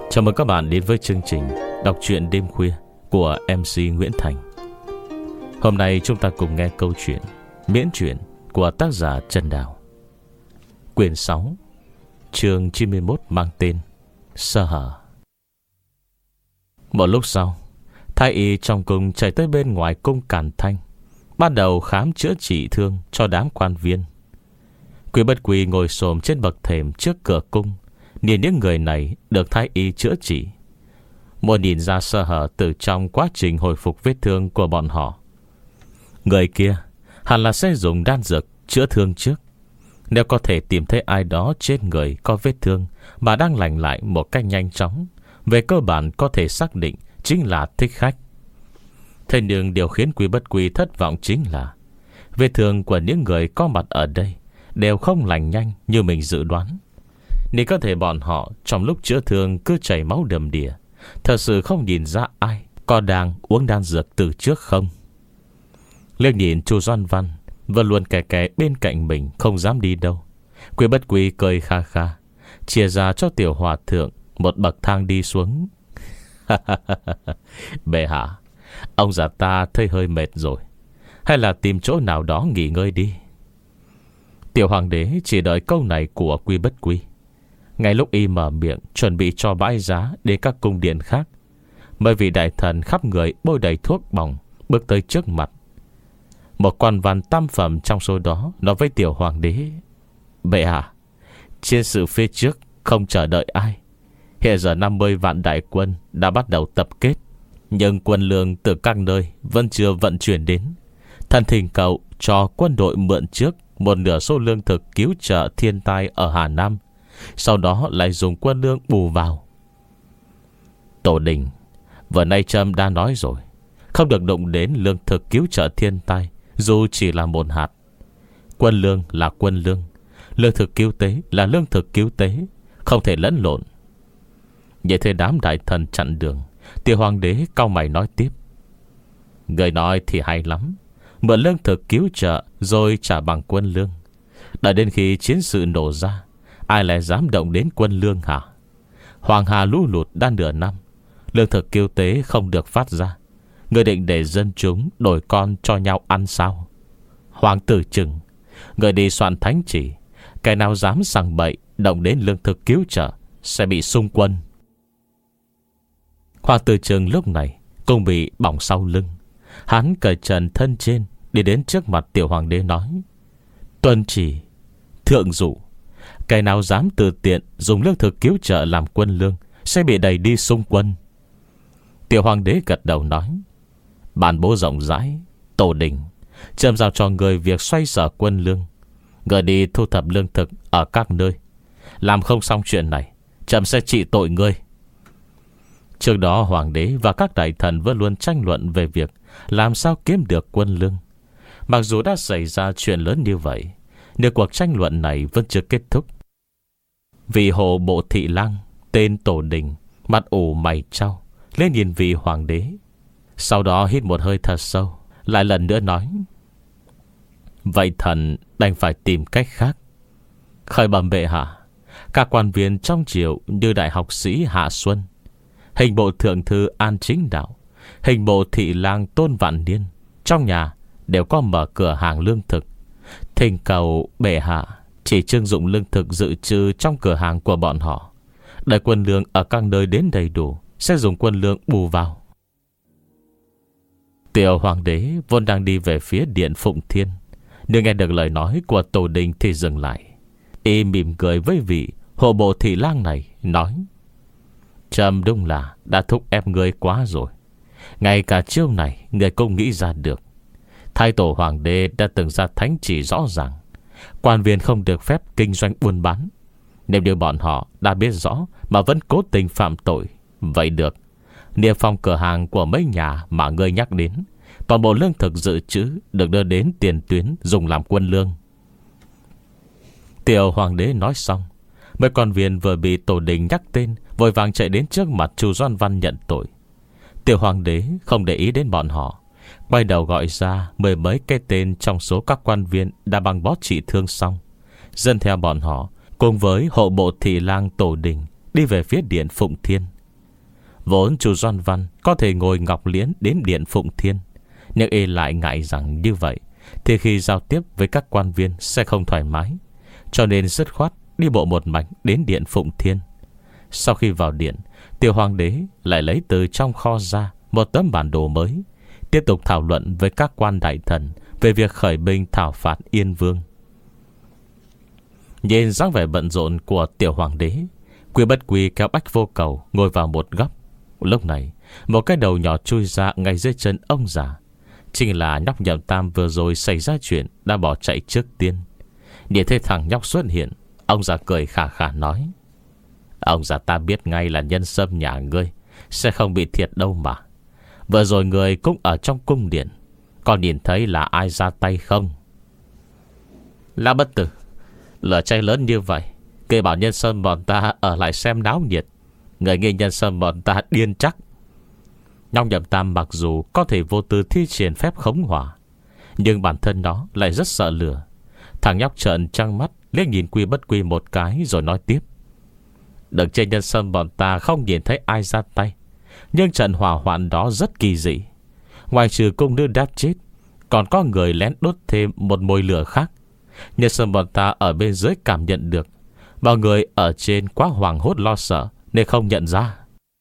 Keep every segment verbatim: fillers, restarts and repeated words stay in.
Chào mừng các bạn đến với chương trình đọc truyện đêm khuya của em xê Nguyễn Thành. Hôm nay chúng ta cùng nghe câu chuyện miễn truyện của tác giả Trần Đào, quyển sáu, chương chín mươi mốt, mang tên Sơ Hở. Một lúc sau, thái y trong cung chạy tới bên ngoài cung Càn Thanh, bắt đầu khám chữa trị thương cho đám quan viên. Quý Bất Quy ngồi xổm trên bậc thềm trước cửa cung, nhìn những người này được thái y chữa trị, muốn nhìn ra sơ hở từ trong quá trình hồi phục vết thương của bọn họ. Người kia hẳn là sẽ dùng đan dược chữa thương trước. Nếu có thể tìm thấy ai đó trên người có vết thương mà đang lành lại một cách nhanh chóng, về cơ bản có thể xác định chính là thích khách. Thế nhưng điều khiến Quý Bất Quy thất vọng chính là vết thương của những người có mặt ở đây đều không lành nhanh như mình dự đoán. Nên có thể bọn họ trong lúc chữa thương cứ chảy máu đầm đìa, thật sự không nhìn ra ai có đang uống đan dược từ trước không. Liếc nhìn Chu Doan Văn vẫn luôn kè kè bên cạnh mình, không dám đi đâu. Quý Bất Quy cười kha kha, chia ra cho tiểu hòa thượng một bậc thang đi xuống. Bệ hạ, ông già ta thấy hơi mệt rồi, hay là tìm chỗ nào đó nghỉ ngơi đi. Tiểu hoàng đế chỉ đợi câu này của Quý Bất Quy. Ngay lúc y mở miệng chuẩn bị cho bãi giá đến các cung điện khác, mấy vị đại thần khắp người bôi đầy thuốc bỏng bước tới trước mặt. Một quan văn tam phẩm trong số đó nói với tiểu hoàng đế: Bệ hạ, chiến sự phía trước không chờ đợi ai. Hiện giờ năm mươi vạn đại quân đã bắt đầu tập kết, nhưng quân lương từ các nơi vẫn chưa vận chuyển đến. Thần thỉnh cầu cho quân đội mượn trước một nửa số lương thực cứu trợ thiên tai ở Hà Nam, sau đó lại dùng quân lương bù vào. Tổ đình, vừa nay Trâm đã nói rồi, không được động đến lương thực cứu trợ thiên tai, dù chỉ là một hạt. Quân lương là quân lương, lương thực cứu tế là lương thực cứu tế, không thể lẫn lộn. Vậy thế đám đại thần chặn đường, tiểu hoàng đế cau mày nói tiếp: Người nói thì hay lắm, mượn lương thực cứu trợ rồi trả bằng quân lương. Đợi đến khi chiến sự nổ ra, ai lại dám động đến quân lương hả? Hoàng hà lũ lụt đã nửa năm, lương thực cứu tế không được phát ra, người định để dân chúng đổi con cho nhau ăn sao? Hoàng tử Trừng, người đi soạn thánh chỉ, kẻ nào dám sằng bậy động đến lương thực cứu trợ sẽ bị xung quân. Hoàng tử Trừng lúc này cũng bị bỏng sau lưng. Hắn cởi trần thân trên, đi đến trước mặt tiểu hoàng đế nói: Tuân chỉ, thượng dụ, kẻ nào dám tự tiện dùng lương thực cứu trợ làm quân lương sẽ bị đẩy đi xung quân. Tiểu hoàng đế gật đầu nói: Ban bố rộng rãi, tổ đình, Trâm giao cho người việc xoay sở quân lương, người đi thu thập lương thực ở các nơi. Làm không xong chuyện này, Trâm sẽ trị tội ngươi. Trước đó hoàng đế và các đại thần vẫn luôn tranh luận về việc làm sao kiếm được quân lương. Mặc dù đã xảy ra chuyện lớn như vậy, nhưng cuộc tranh luận này vẫn chưa kết thúc. Vị hộ bộ thị lang tên Tổ Đình mặt ủ mày trao lên nhìn vị hoàng đế, sau đó hít một hơi thật sâu, lại lần nữa nói: Vậy thần đành phải tìm cách khác. Khởi bẩm bệ hạ, các quan viên trong triều như đại học sĩ Hạ Xuân, hình bộ thượng thư An Chính Đạo, hình bộ thị lang Tôn Vạn Niên trong nhà đều có mở cửa hàng lương thực. Thỉnh cầu bệ hạ chỉ trưng dụng lương thực dự trữ trong cửa hàng của bọn họ, đợi quân lương ở các nơi đến đầy đủ sẽ dùng quân lương bù vào. Tiểu hoàng đế vốn đang đi về phía điện Phụng Thiên, nhưng nghe được lời nói của Tổ đình thì dừng lại. Y mỉm cười với vị hộ bộ thị lang này, nói: Trâm đúng là đã thúc ép ngươi quá rồi. Ngay cả chiêu này ngươi cũng nghĩ ra được. Thái tổ hoàng đế đã từng ra thánh chỉ rõ ràng, quan viên không được phép kinh doanh buôn bán. Nếu như bọn họ đã biết rõ mà vẫn cố tình phạm tội, vậy được, niêm phong cửa hàng của mấy nhà mà ngươi nhắc đến, toàn bộ lương thực dự trữ được đưa đến tiền tuyến dùng làm quân lương. Tiểu hoàng đế nói xong, mấy quan viên vừa bị Tổ đình nhắc tên vội vàng chạy đến trước mặt Chu Doan Văn nhận tội. Tiểu hoàng đế không để ý đến bọn họ, quay đầu gọi ra mười mấy cái tên trong số các quan viên đã băng bó trị thương xong, dân theo bọn họ cùng với hộ bộ thị lang Tổ đình đi về phía điện Phụng Thiên, Vốn chú Doan Văn có thể ngồi ngọc liễn đến điện Phụng Thiên, nhưng y lại ngại rằng như vậy thì khi giao tiếp với các quan viên sẽ không thoải mái, cho nên dứt khoát đi bộ một mạch đến điện Phụng Thiên. Sau khi vào điện, Tiểu hoàng đế lại lấy từ trong kho ra một tấm bản đồ mới, tiếp tục thảo luận với các quan đại thần về việc khởi binh thảo phạt Yên Vương. Nhìn dáng vẻ bận rộn của Tiểu hoàng đế, Quy Bất Quy kéo Bách Vô Cầu ngồi vào một góc. Lúc này, một cái đầu nhỏ chui ra ngay dưới chân ông già. Chính là nhóc Nhậm Tam vừa rồi xảy ra chuyện đã bỏ chạy trước tiên. Nhìn thấy thằng nhóc xuất hiện, ông già cười khà khà nói: Ông già ta biết ngay là nhân sâm nhà ngươi sẽ không bị thiệt đâu mà. Vừa rồi người cũng ở trong cung điện, còn nhìn thấy là ai ra tay không? Là Bất Tử, lửa cháy lớn như vậy, kể bảo nhân sâm bọn ta ở lại xem náo nhiệt, người nghĩ nhân sâm bọn ta điên chắc. Nhóc Nhậm Tam mặc dù có thể vô tư thi triển phép khống hỏa, nhưng bản thân nó lại rất sợ lửa. Thằng nhóc trợn trăng mắt liếc nhìn Quy Bất Quy một cái rồi nói tiếp: Đừng trên nhân sâm bọn ta không nhìn thấy ai ra tay, nhưng trận hỏa hoạn đó rất kỳ dị. Ngoài trừ cung nữ đã chết, còn có người lén đốt thêm một mồi lửa khác. Nhân sâm bọn ta ở bên dưới cảm nhận được, mọi người ở trên quá hoảng hốt lo sợ nên không nhận ra.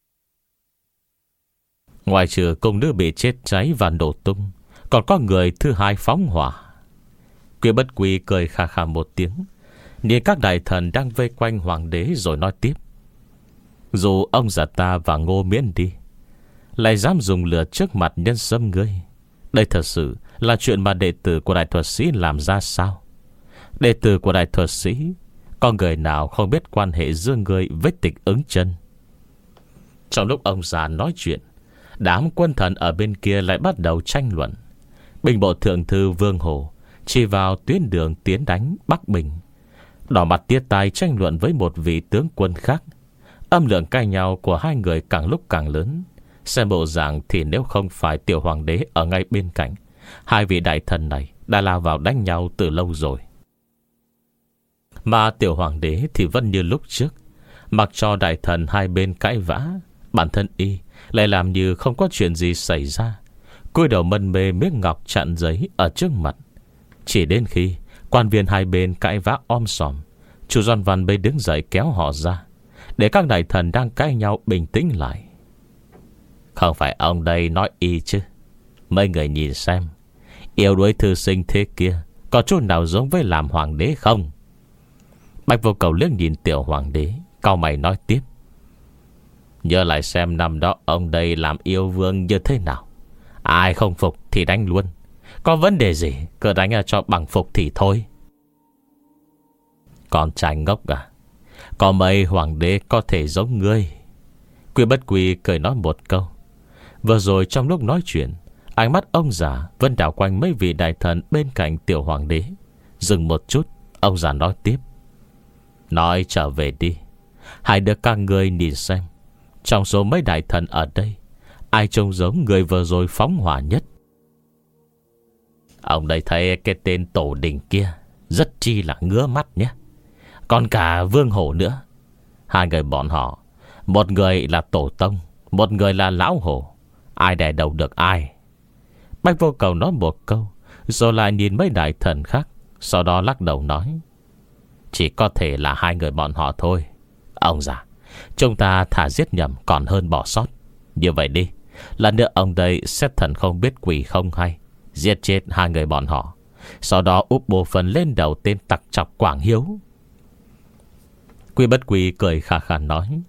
Ngoài trừ cung nữ bị chết cháy và nổ tung, còn có người thứ hai phóng hỏa. Quy Bất Quy cười khà khà một tiếng, nhìn các đại thần đang vây quanh hoàng đế rồi nói tiếp: Dù ông già ta và Ngô Miễn đi, lại dám dùng lửa trước mặt nhân sâm ngươi, đây thật sự là chuyện mà đệ tử của đại thuật sĩ làm ra sao? Đệ tử của đại thuật sĩ có người nào không biết quan hệ giữa ngươi với Tịch Ứng Chân? Trong lúc ông già nói chuyện, đám quân thần ở bên kia lại bắt đầu tranh luận. Binh bộ thượng thư Vương Hổ chỉ vào tuyến đường tiến đánh Bắc Bình, đỏ mặt tía tai tranh luận với một vị tướng quân khác. Âm lượng cãi nhau của hai người càng lúc càng lớn. Xem bộ dạng thì nếu không phải Tiểu hoàng đế ở ngay bên cạnh, hai vị đại thần này đã lao vào đánh nhau từ lâu rồi. Mà Tiểu hoàng đế thì vẫn như lúc trước, mặc cho đại thần hai bên cãi vã, bản thân y lại làm như không có chuyện gì xảy ra, cúi đầu mân mê miếng ngọc chặn giấy ở trước mặt. Chỉ đến khi quan viên hai bên cãi vã om sòm, chủ Doan Văn mới đứng dậy kéo họ ra, để các đại thần đang cãi nhau bình tĩnh lại. Không phải ông đây nói y chứ? Mấy người nhìn xem, yêu đuối thư sinh thế kia có chút nào giống với làm hoàng đế không? Bạch Vô Cầu liếc nhìn Tiểu hoàng đế, cau mày nói tiếp: Nhớ lại xem năm đó ông đây làm yêu vương như thế nào. Ai không phục thì đánh luôn, có vấn đề gì cứ đánh cho bằng phục thì thôi. Con trai ngốc à, có mấy hoàng đế có thể giống ngươi? Quy Bất Quy cười nói một câu. Vừa rồi trong lúc nói chuyện, ánh mắt ông già vẫn đảo quanh mấy vị đại thần bên cạnh Tiểu hoàng đế. Dừng một chút, ông già nói tiếp: Nói trở về đi, hãy được các ngươi nhìn xem, trong số mấy đại thần ở đây, ai trông giống người vừa rồi phóng hỏa nhất? Ông đây thấy cái tên Tổ Đình kia rất chi là ngứa mắt nhé. Còn cả Vương Hổ nữa. Hai người bọn họ, một người là Tổ Tông, một người là Lão Hổ, ai đè đầu được ai? Bạch Vô Cầu nói một câu, rồi lại nhìn mấy đại thần khác, sau đó lắc đầu nói: Chỉ có thể là hai người bọn họ thôi. Ông già, chúng ta thà giết nhầm còn hơn bỏ sót. Như vậy đi, lần nữa ông đây xét thần không biết quỷ không hay, giết chết hai người bọn họ, sau đó úp bộ phần lên đầu tên tặc chọc Quảng Hiếu. Quy Bất Quy cười khà khà nói: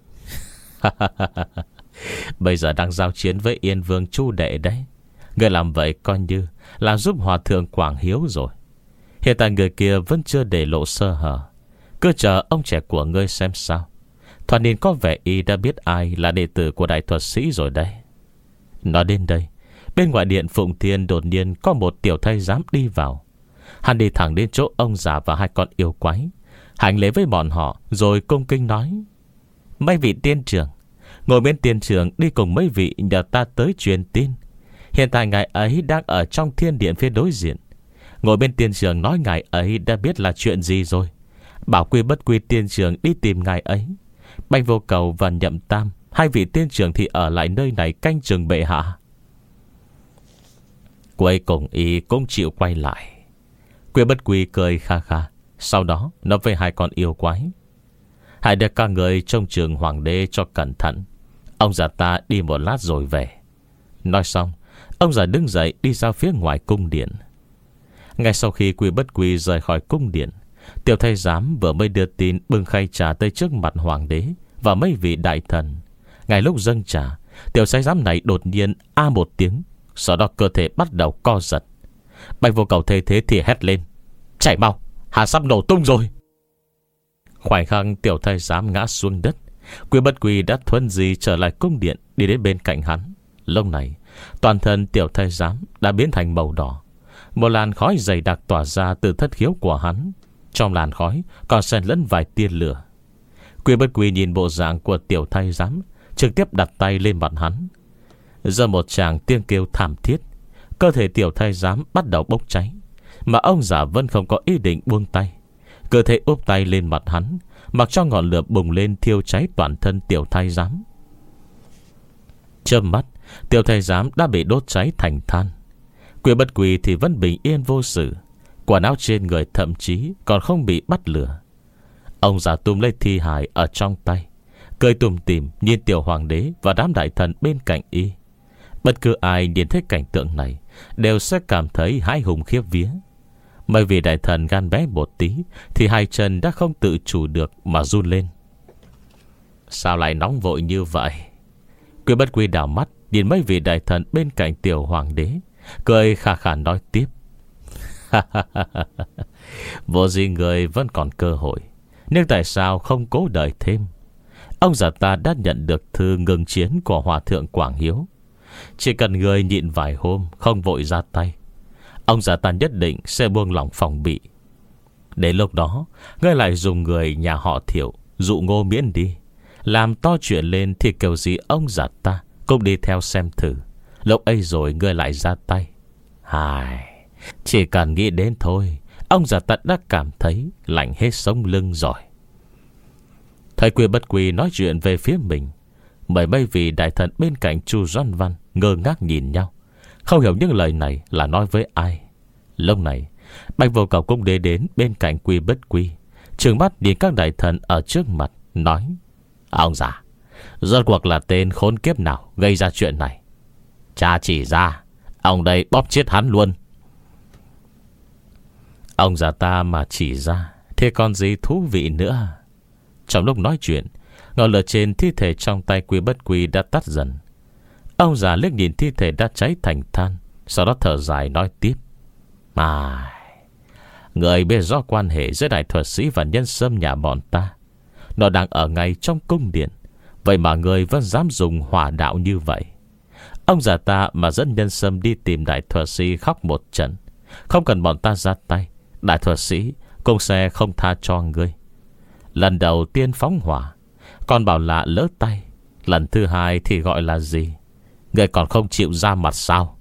Bây giờ đang giao chiến với Yên Vương Chu Đệ đấy. Người làm vậy coi như là giúp hòa thượng Quảng Hiếu rồi. Hiện tại người kia vẫn chưa để lộ sơ hở, cứ chờ ông trẻ của ngươi xem sao. Thoạt nhìn có vẻ y đã biết ai là đệ tử của đại thuật sĩ rồi đây. Nói đến đây, bên ngoài điện Phụng Thiên đột nhiên có một tiểu thái giám đi vào. Hắn đi thẳng đến chỗ ông già và hai con yêu quái, hành lễ với bọn họ rồi cung kính nói: Mấy vị tiên trưởng, ngồi bên tiên trưởng đi cùng mấy vị nhờ ta tới truyền tin. Hiện tại ngài ấy đang ở trong thiên điện phía đối diện. Ngồi bên tiên trưởng nói ngài ấy đã biết là chuyện gì rồi, bảo Quy Bất Quy tiên trưởng đi tìm ngài ấy. Bạch Vô Cầu và Nhậm Tam hai vị tiên trưởng thì ở lại nơi này canh chừng bệ hạ. Cuối cùng y cũng chịu quay lại. Quy Bất Quy cười kha kha, sau đó nói với hai con yêu quái: hãy để các người trông chừng hoàng đế cho cẩn thận. Ông già ta đi một lát rồi về. Nói xong, ông già đứng dậy đi ra phía ngoài cung điện. Ngay sau khi Quy Bất Quy rời khỏi cung điện, tiểu thái giám vừa mới đưa tin bưng khay trà tới trước mặt hoàng đế và mấy vị đại thần. Ngay lúc dâng trà, tiểu thái giám này đột nhiên a một tiếng, sau đó cơ thể bắt đầu co giật. Bạch Vô Cầu thấy thế thì hét lên: chạy mau, hà sắp nổ tung rồi. Khoảnh khắc tiểu thái giám ngã xuống đất, Quy Bất Quy đã thuần di trở lại cung điện, đi đến bên cạnh hắn. Lúc này toàn thân tiểu thái giám đã biến thành màu đỏ. Một làn khói dày đặc tỏa ra từ thất khiếu của hắn. Trong làn khói còn xen lẫn vài tia lửa. Quy Bất Quy nhìn bộ dạng của tiểu thái giám, trực tiếp đặt tay lên mặt hắn. Giờ một tràng tiếng kêu thảm thiết, cơ thể tiểu thái giám bắt đầu bốc cháy. Mà ông già vẫn không có ý định buông tay. Cơ thể úp tay lên mặt hắn, mặc cho ngọn lửa bùng lên thiêu cháy toàn thân tiểu thái giám. Chớp mắt, tiểu thái giám đã bị đốt cháy thành than. Quy Bất Quy thì vẫn bình yên vô sự. Quần áo trên người thậm chí còn không bị bắt lửa. Ông già túm lấy thi hài ở trong tay, cười tủm tỉm nhìn tiểu hoàng đế và đám đại thần bên cạnh y. Bất cứ ai nhìn thấy cảnh tượng này đều sẽ cảm thấy hãi hùng khiếp vía. Bởi vì đại thần gan bé một tí thì hai chân đã không tự chủ được mà run lên. Sao lại nóng vội như vậy? Quy Bất Quy đảo mắt nhìn mấy vị đại thần bên cạnh tiểu hoàng đế, cười khà khà nói tiếp: vô gì người vẫn còn cơ hội, nhưng tại sao không cố đợi thêm? Ông già ta đã nhận được thư ngừng chiến của Hòa thượng Quảng Hiếu. Chỉ cần người nhịn vài hôm, không vội ra tay, ông già ta nhất định sẽ buông lỏng phòng bị. Đến lúc đó, ngươi lại dùng người nhà họ Thiệu dụ Ngô Miễn đi, làm to chuyện lên thì kiểu gì ông già ta cũng đi theo xem thử. Lúc ấy rồi ngươi lại ra tay. Hài, chỉ cần nghĩ đến thôi, ông già ta đã cảm thấy lạnh hết sống lưng rồi. Thầy Quy Bất Quy nói chuyện về phía mình. Mấy mấy vị đại thần bên cạnh Chu Doan Văn ngơ ngác nhìn nhau, không hiểu những lời này là nói với ai. Lúc này Bạch Vô Cầu cũng đến đến bên cạnh Quy Bất Quy, trừng mắt nhìn các đại thần ở trước mặt, nói: ông già, rốt cuộc là tên khốn kiếp nào gây ra chuyện này? Cha chỉ ra, ông đây bóp chết hắn luôn. Ông già ta mà chỉ ra thì còn gì thú vị nữa. Trong lúc nói chuyện, ngọn lửa trên thi thể trong tay Quy Bất Quy đã tắt dần. Ông già liếc nhìn thi thể đã cháy thành than, sau đó thở dài nói tiếp: mà người biết rõ quan hệ giữa đại thuật sĩ và nhân sâm nhà bọn ta, nó đang ở ngay trong cung điện, vậy mà người vẫn dám dùng hỏa đạo như vậy. Ông già ta mà dẫn nhân sâm đi tìm đại thuật sĩ khóc một trận, không cần bọn ta ra tay, đại thuật sĩ cũng sẽ không tha cho ngươi. Lần đầu tiên phóng hỏa còn bảo là lỡ tay, lần thứ hai thì gọi là gì? Ngươi còn không chịu ra mặt sao?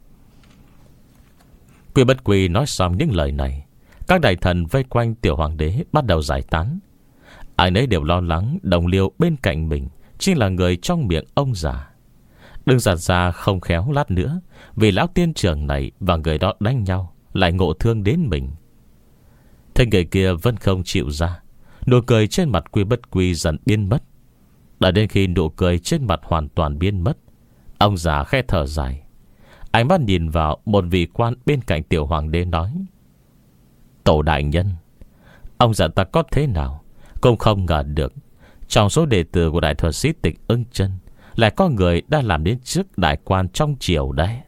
Quy Bất Quy nói xong những lời này, các đại thần vây quanh tiểu hoàng đế bắt đầu giải tán. Ai nấy đều lo lắng đồng liêu bên cạnh mình chính là người trong miệng ông già. Đừng giặt ra không khéo lát nữa vì lão tiên trưởng này và người đó đánh nhau, lại ngộ thương đến mình. Thế người kia vẫn không chịu ra. Nụ cười trên mặt Quy Bất Quy dần biến mất. Đã đến khi nụ cười trên mặt hoàn toàn biến mất, ông già khẽ thở dài, ánh mắt nhìn vào một vị quan bên cạnh tiểu hoàng đế nói: tổ đại nhân, ông già ta có thế nào cũng không ngờ được, trong số đệ tử của đại thuật sĩ Tịch Ưng Chân lại có người đã làm đến trước đại quan trong triều đấy.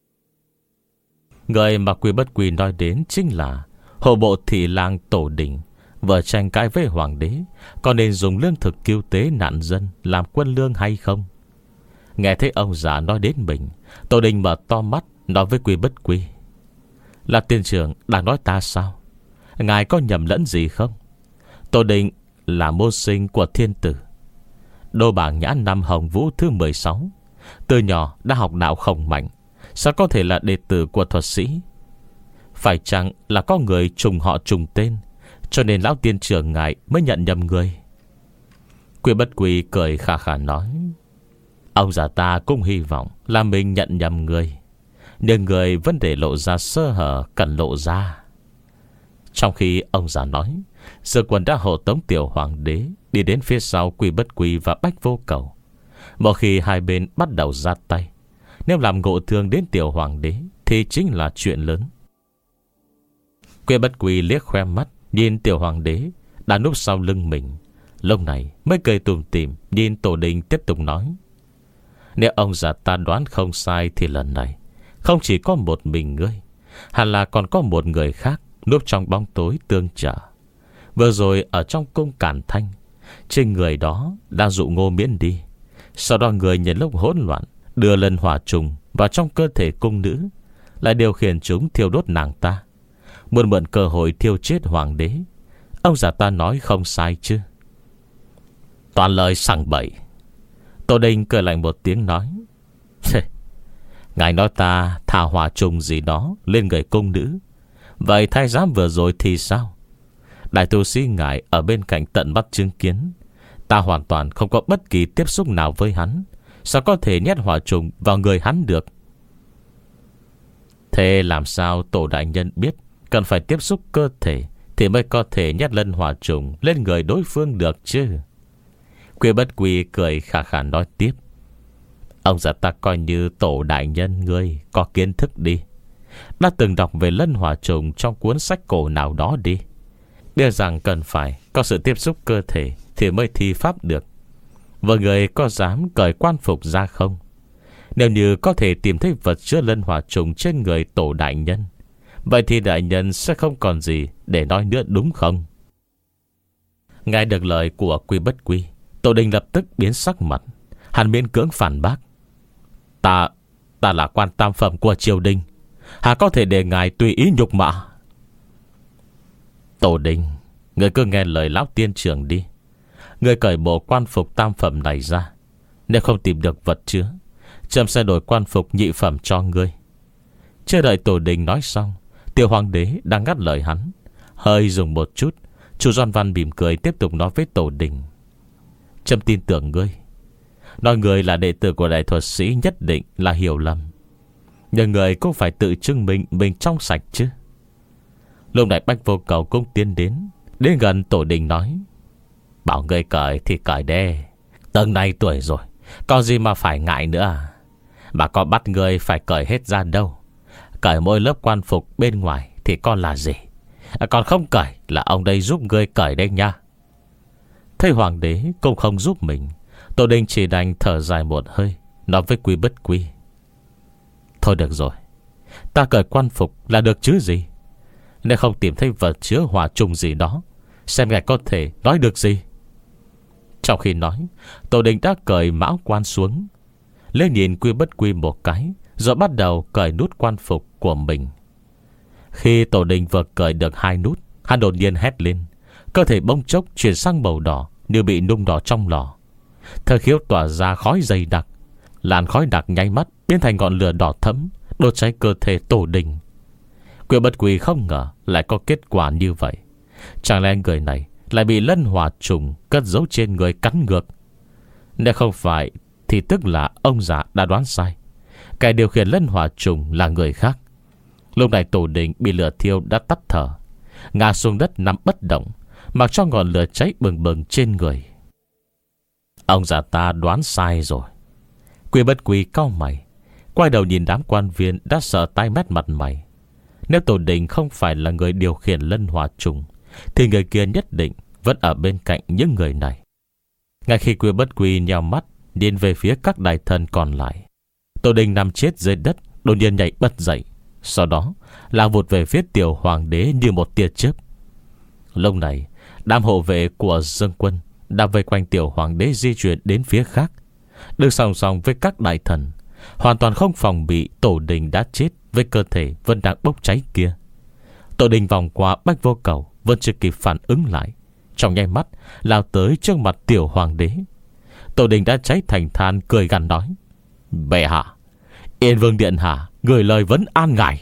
Người mà Quy Bất Quy nói đến chính là hộ bộ thị lang Tổ Đình, vừa tranh cãi với hoàng đế có nên dùng lương thực cứu tế nạn dân làm quân lương hay không. Nghe thấy ông già nói đến mình, Tổ Đình mở to mắt nói với Quy Bất Quy: là tiên trưởng đang nói ta sao? Ngài có nhầm lẫn gì không? Tổ Đình là môn sinh của thiên tử, đô bảng nhã năm Hồng Vũ thứ mười sáu, từ nhỏ đã học đạo khổng mạnh, sao có thể là đệ tử của thuật sĩ? Phải chăng là có người trùng họ trùng tên, cho nên lão tiên trưởng ngài mới nhận nhầm người? Quy Bất Quy cười khà khà nói: Ông già ta cũng hy vọng là mình nhận nhầm người, nhưng người vẫn để lộ ra sơ hở cần lộ ra. Trong khi ông già nói, Dược Quân đã hộ tống tiểu hoàng đế đi đến phía sau Quy Bất Quy và Bách Vô Cầu. Một khi hai bên bắt đầu ra tay, nếu làm ngộ thương đến tiểu hoàng đế thì chính là chuyện lớn. Quy Bất Quy liếc khoe mắt nhìn tiểu hoàng đế đã núp sau lưng mình, lúc này mới cười tủm tỉm nhìn Tổ Đình tiếp tục nói: Nếu ông già ta đoán không sai thì lần này không chỉ có một mình ngươi, hẳn là còn có một người khác núp trong bóng tối tương trợ. Vừa rồi ở trong cung Càn Thanh, trên người đó đã dụ Ngô Miễn đi. Sau đó người nhân lúc hỗn loạn đưa lân hỏa trùng vào trong cơ thể cung nữ, lại điều khiển chúng thiêu đốt nàng ta, muốn mượn cơ hội thiêu chết hoàng đế. Ông già ta nói không sai chứ? Toàn lời sằng bậy. Tô Đình cười lạnh một tiếng nói: Ngài nói ta thả hỏa trùng gì đó lên người cung nữ, vậy thái giám vừa rồi thì sao? Đại tu sĩ ngài ở bên cạnh tận mắt chứng kiến, ta hoàn toàn không có bất kỳ tiếp xúc nào với hắn, sao có thể nhét hỏa trùng vào người hắn được? Thế làm sao Tổ đại nhân biết cần phải tiếp xúc cơ thể thì mới có thể nhét lân hỏa trùng lên người đối phương được chứ? Quy Bất Quy cười khà khà nói tiếp: Ông già ta coi như Tổ đại nhân ngươi có kiến thức đi, đã từng đọc về lân hỏa trùng trong cuốn sách cổ nào đó đi, biết rằng cần phải có sự tiếp xúc cơ thể thì mới thi pháp được. Và người có dám cởi quan phục ra không? Nếu như có thể tìm thấy vật chứa lân hỏa trùng trên người Tổ đại nhân, vậy thì đại nhân sẽ không còn gì để nói nữa đúng không? Nghe được lời của Quy Bất Quy, Tổ Đình lập tức biến sắc mặt. Hắn miễn cưỡng phản bác: Ta Ta là quan tam phẩm của triều đình, hà có thể để ngài tùy ý nhục mạ? Tổ Đình, người cứ nghe lời lão tiên trưởng đi. Người cởi bộ quan phục tam phẩm này ra, nếu không tìm được vật chứa, trẫm sẽ đổi quan phục nhị phẩm cho ngươi. Chưa đợi Tổ Đình nói xong, tiểu hoàng đế đang ngắt lời hắn, hơi dừng một chút. Chu Doan Văn mỉm cười tiếp tục nói với Tổ Đình: Trẫm tin tưởng ngươi. Nói người là đệ tử của đại thuật sĩ nhất định là hiểu lầm, nhưng người cũng phải tự chứng minh mình trong sạch chứ. Lúc này Bách Vô Cầu cũng tiến đến, đến gần Tổ Đình nói: Bảo người cởi thì cởi đê, từng này tuổi rồi, có gì mà phải ngại nữa. Mà có bắt người phải cởi hết ra đâu. Cởi mỗi lớp quan phục bên ngoài thì còn là gì, còn không cởi là ông đây giúp người cởi đây nha. Thấy hoàng đế cũng không giúp mình, Tổ Đình chỉ đành thở dài một hơi, nói với Quy Bất Quy: Thôi được rồi, ta cởi quan phục là được chứ gì. Nếu không tìm thấy vật chứa hỏa trùng gì đó, xem ngài có thể nói được gì. Trong khi nói, Tổ Đình đã cởi mão quan xuống, lên nhìn Quy Bất Quy một cái, rồi bắt đầu cởi nút quan phục của mình. Khi Tổ Đình vừa cởi được hai nút, hắn đột nhiên hét lên, cơ thể bỗng chốc chuyển sang màu đỏ, như bị nung đỏ trong lò. Thơ khiếu tỏa ra khói dày đặc, làn khói đặc nháy mắt biến thành ngọn lửa đỏ thẫm, đốt cháy cơ thể Tổ Đình. Quy Bất Quy không ngờ lại có kết quả như vậy. Chẳng lẽ người này lại bị lân hỏa trùng cất giấu trên người cắn ngược? Nếu không phải thì tức là ông già đã đoán sai, kẻ điều khiển lân hỏa trùng là người khác. Lúc này Tổ Đình bị lửa thiêu đã tắt thở, ngã xuống đất nằm bất động, mặc cho ngọn lửa cháy bừng bừng trên người. Ông già ta đoán sai rồi. Quy Bất Quy cau mày, quay đầu nhìn đám quan viên đã sợ tai mét mặt mày. Nếu Tổ Đình không phải là người điều khiển lân hỏa trùng, thì người kia nhất định vẫn ở bên cạnh những người này. Ngay khi Quy Bất Quy nheo mắt nhìn về phía các đại thần còn lại, Tổ Đình nằm chết dưới đất, đột nhiên nhảy bật dậy, sau đó lao vụt về phía tiểu hoàng đế như một tia chớp. Lúc này, đám hộ vệ của Dương Quân đã vây quanh tiểu hoàng đế di chuyển đến phía khác, đứng song song với các đại thần, hoàn toàn không phòng bị Tổ Đình đã chết với cơ thể vẫn đang bốc cháy kia. Tổ Đình vòng qua Bách Vô Cầu, vẫn chưa kịp phản ứng lại, trong nháy mắt lao tới trước mặt tiểu hoàng đế. Tổ Đình đã cháy thành than, cười gằn nói: Bệ hạ, Yên Vương điện hạ gửi lời vấn an ngài.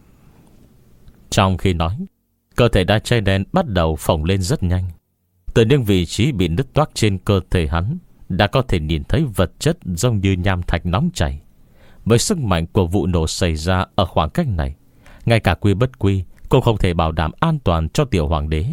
Trong khi nói, cơ thể đã cháy đen bắt đầu phồng lên rất nhanh. Từ những vị trí bị nứt toác trên cơ thể hắn đã có thể nhìn thấy vật chất giống như nham thạch nóng chảy. Với sức mạnh của vụ nổ xảy ra ở khoảng cách này, ngay cả Quy Bất Quy cũng không thể bảo đảm an toàn cho tiểu hoàng đế.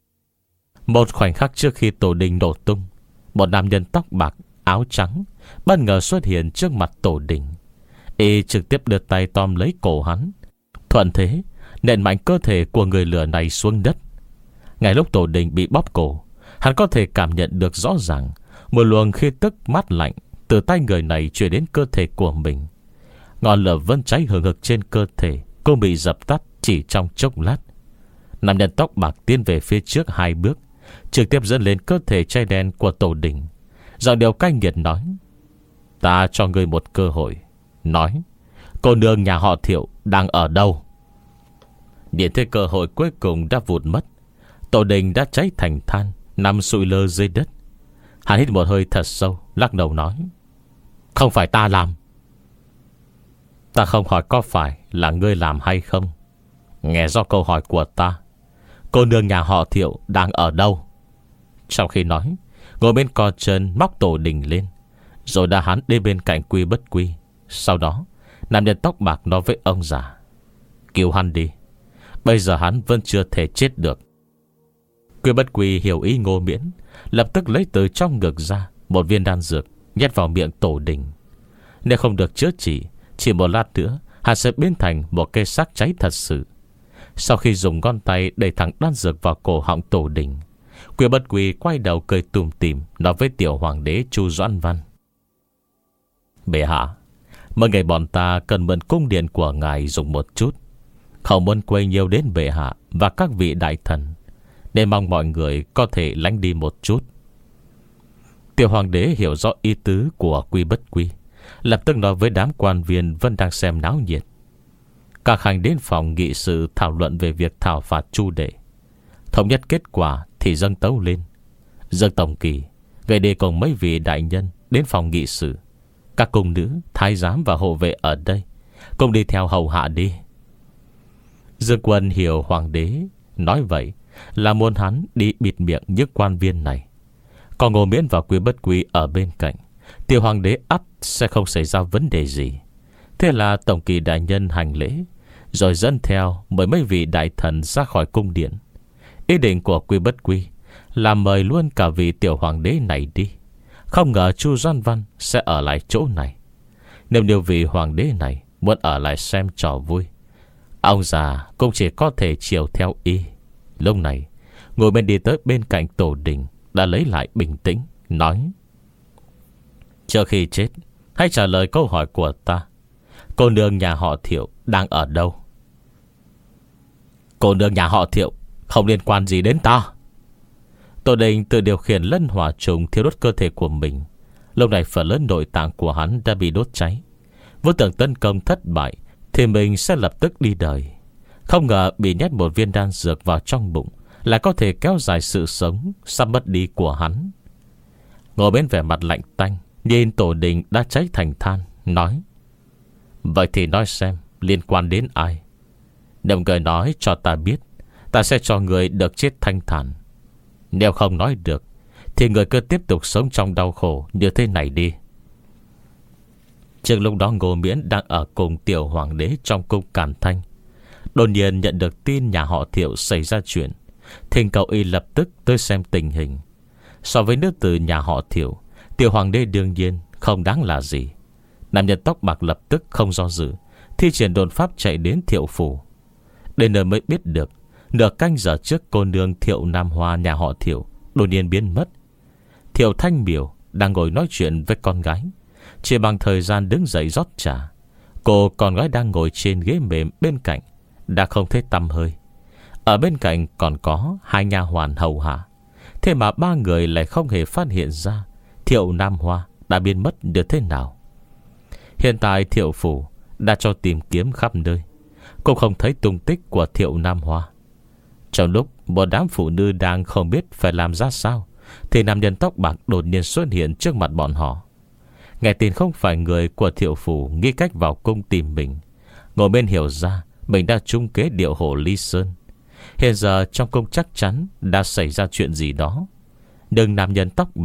Một khoảnh khắc trước khi tổ đình nổ tung, một nam nhân tóc bạc, áo trắng bất ngờ xuất hiện trước mặt tổ đình. Y trực tiếp đưa tay tóm lấy cổ hắn, thuận thế nện mạnh cơ thể của người lửa này xuống đất. Ngay lúc tổ đình bị bóp cổ, hắn có thể cảm nhận được rõ ràng một luồng khí tức mát lạnh từ tay người này truyền đến cơ thể của mình. Ngọn lửa vẫn cháy hừng hực trên cơ thể cũng bị dập tắt chỉ trong chốc lát. Nam nhân tóc bạc tiến về phía trước hai bước, trực tiếp dẫn lên cơ thể cháy đen của tổ đình. Giọng điệu cay nghiệt nói: "Ta cho ngươi một cơ hội. Nói, cô nương nhà họ Thiệu đang ở đâu?" Điện thế cơ hội cuối cùng đã vụt mất. Tổ đình đã cháy thành than, nằm sụi lơ dưới đất. Hắn hít một hơi thật sâu, lắc đầu nói: "Không phải ta làm." "Ta không hỏi có phải là ngươi làm hay không. Nghe do câu hỏi của ta, cô nương nhà họ Thiệu đang ở đâu?" Trong khi nói, ngồi bên co chân móc tổ đình lên, rồi đã hắn đi bên cạnh Quy Bất Quy. Sau đó nam nhân tóc bạc nói với ông già: "Cứu hắn đi, bây giờ hắn vẫn chưa thể chết được." Quy Bất Quy hiểu ý Ngô Miễn, lập tức lấy từ trong ngực ra một viên đan dược, nhét vào miệng tổ đình. Nếu không được chữa trị, chỉ một lát nữa hắn sẽ biến thành một cây xác cháy thật sự. Sau khi dùng ngón tay đẩy thẳng đan dược vào cổ họng tổ đình, Quy Bất Quy quay đầu cười tủm tỉm nói với tiểu hoàng đế Chu Doãn Văn: "Bệ hạ, mỗi ngày bọn ta cần mượn cung điện của ngài dùng một chút, không muốn quấy nhiều đến bệ hạ và các vị đại thần, nên mong mọi người có thể lánh đi một chút." Tiểu hoàng đế hiểu rõ ý tứ của Quy Bất Quy, lập tức nói với đám quan viên vẫn đang xem náo nhiệt: "Các hành đến phòng nghị sự thảo luận về việc thảo phạt Chu đệ. Thống nhất kết quả thì dâng tấu lên. Dương tổng kỳ gây đi cùng mấy vị đại nhân đến phòng nghị sự. Các cung nữ, thái giám và hộ vệ ở đây cùng đi theo hầu hạ đi." Dương Quân hiểu hoàng đế nói vậy là muốn hắn đi bịt miệng những quan viên này. Còn Ngô Miễn và Quy Bất Quy ở bên cạnh, tiểu hoàng đế ắt sẽ không xảy ra vấn đề gì. Thế là tổng kỳ đại nhân hành lễ, rồi dẫn theo mời mấy vị đại thần ra khỏi cung điện. Ý định của Quy Bất Quy là mời luôn cả vị tiểu hoàng đế này đi. Không ngờ Chu Doãn Văn sẽ ở lại chỗ này. Nếu như vị hoàng đế này muốn ở lại xem trò vui, ông già cũng chỉ có thể chiều theo y. Lúc này ngồi bên đi tới bên cạnh tổ đình đã lấy lại bình tĩnh, nói: "Trước khi chết, hãy trả lời câu hỏi của ta. Cô nương nhà họ Thiệu đang ở đâu?" "Cô nương nhà họ Thiệu không liên quan gì đến ta." Tổ đình tự điều khiển lân hỏa trùng thiêu đốt cơ thể của mình. Lúc này phần lớn nội tạng của hắn đã bị đốt cháy. Vô tưởng tấn công thất bại thì mình sẽ lập tức đi đời. Không ngờ bị nhét một viên đan dược vào trong bụng là có thể kéo dài sự sống sắp mất đi của hắn. Ngồi bên vẻ mặt lạnh tanh, nhìn tổ đình đã cháy thành than, nói: "Vậy thì nói xem liên quan đến ai? Nếu người nói cho ta biết, ta sẽ cho người được chết thanh thản. Nếu không nói được thì người cứ tiếp tục sống trong đau khổ như thế này đi." Trước lúc đó Ngô Miễn đang ở cùng tiểu hoàng đế trong cung Càn Thanh, đột nhiên nhận được tin nhà họ Thiệu xảy ra chuyện. Thỉnh cầu y lập tức tới xem tình hình. So với nữ tử nhà họ Thiệu, tiểu hoàng đế đương nhiên không đáng là gì. Nam nhân tóc bạc lập tức không do dự, thi triển đồn pháp chạy đến Thiệu phủ. Đến nơi mới biết được, nửa canh giờ trước cô nương Thiệu Nam Hoa nhà họ Thiệu đột nhiên biến mất. Thiệu Thanh Miểu đang ngồi nói chuyện với con gái, chỉ bằng thời gian đứng dậy rót trà. Cô con gái đang ngồi trên ghế mềm bên cạnh đã không thấy tăm hơi. Ở bên cạnh còn có hai nha hoàn hầu hạ. Thế mà ba người lại không hề phát hiện ra Thiệu Nam Hoa đã biến mất được thế nào. Hiện tại Thiệu phủ đã cho tìm kiếm khắp nơi, cũng không thấy tung tích của Thiệu Nam Hoa. Trong lúc một đám phụ nữ đang không biết phải làm ra sao, thì nam nhân tóc bạc đột nhiên xuất hiện trước mặt bọn họ. Nghe tin không phải người của Thiệu phủ nghĩ cách vào cung tìm mình, ngồi bên hiểu ra mình đã trúng kế điệu hổ Lý Sơn. Hiện giờ trong cung chắc chắn đã xảy ra chuyện gì đó. Nhưng nam nhân tóc bạc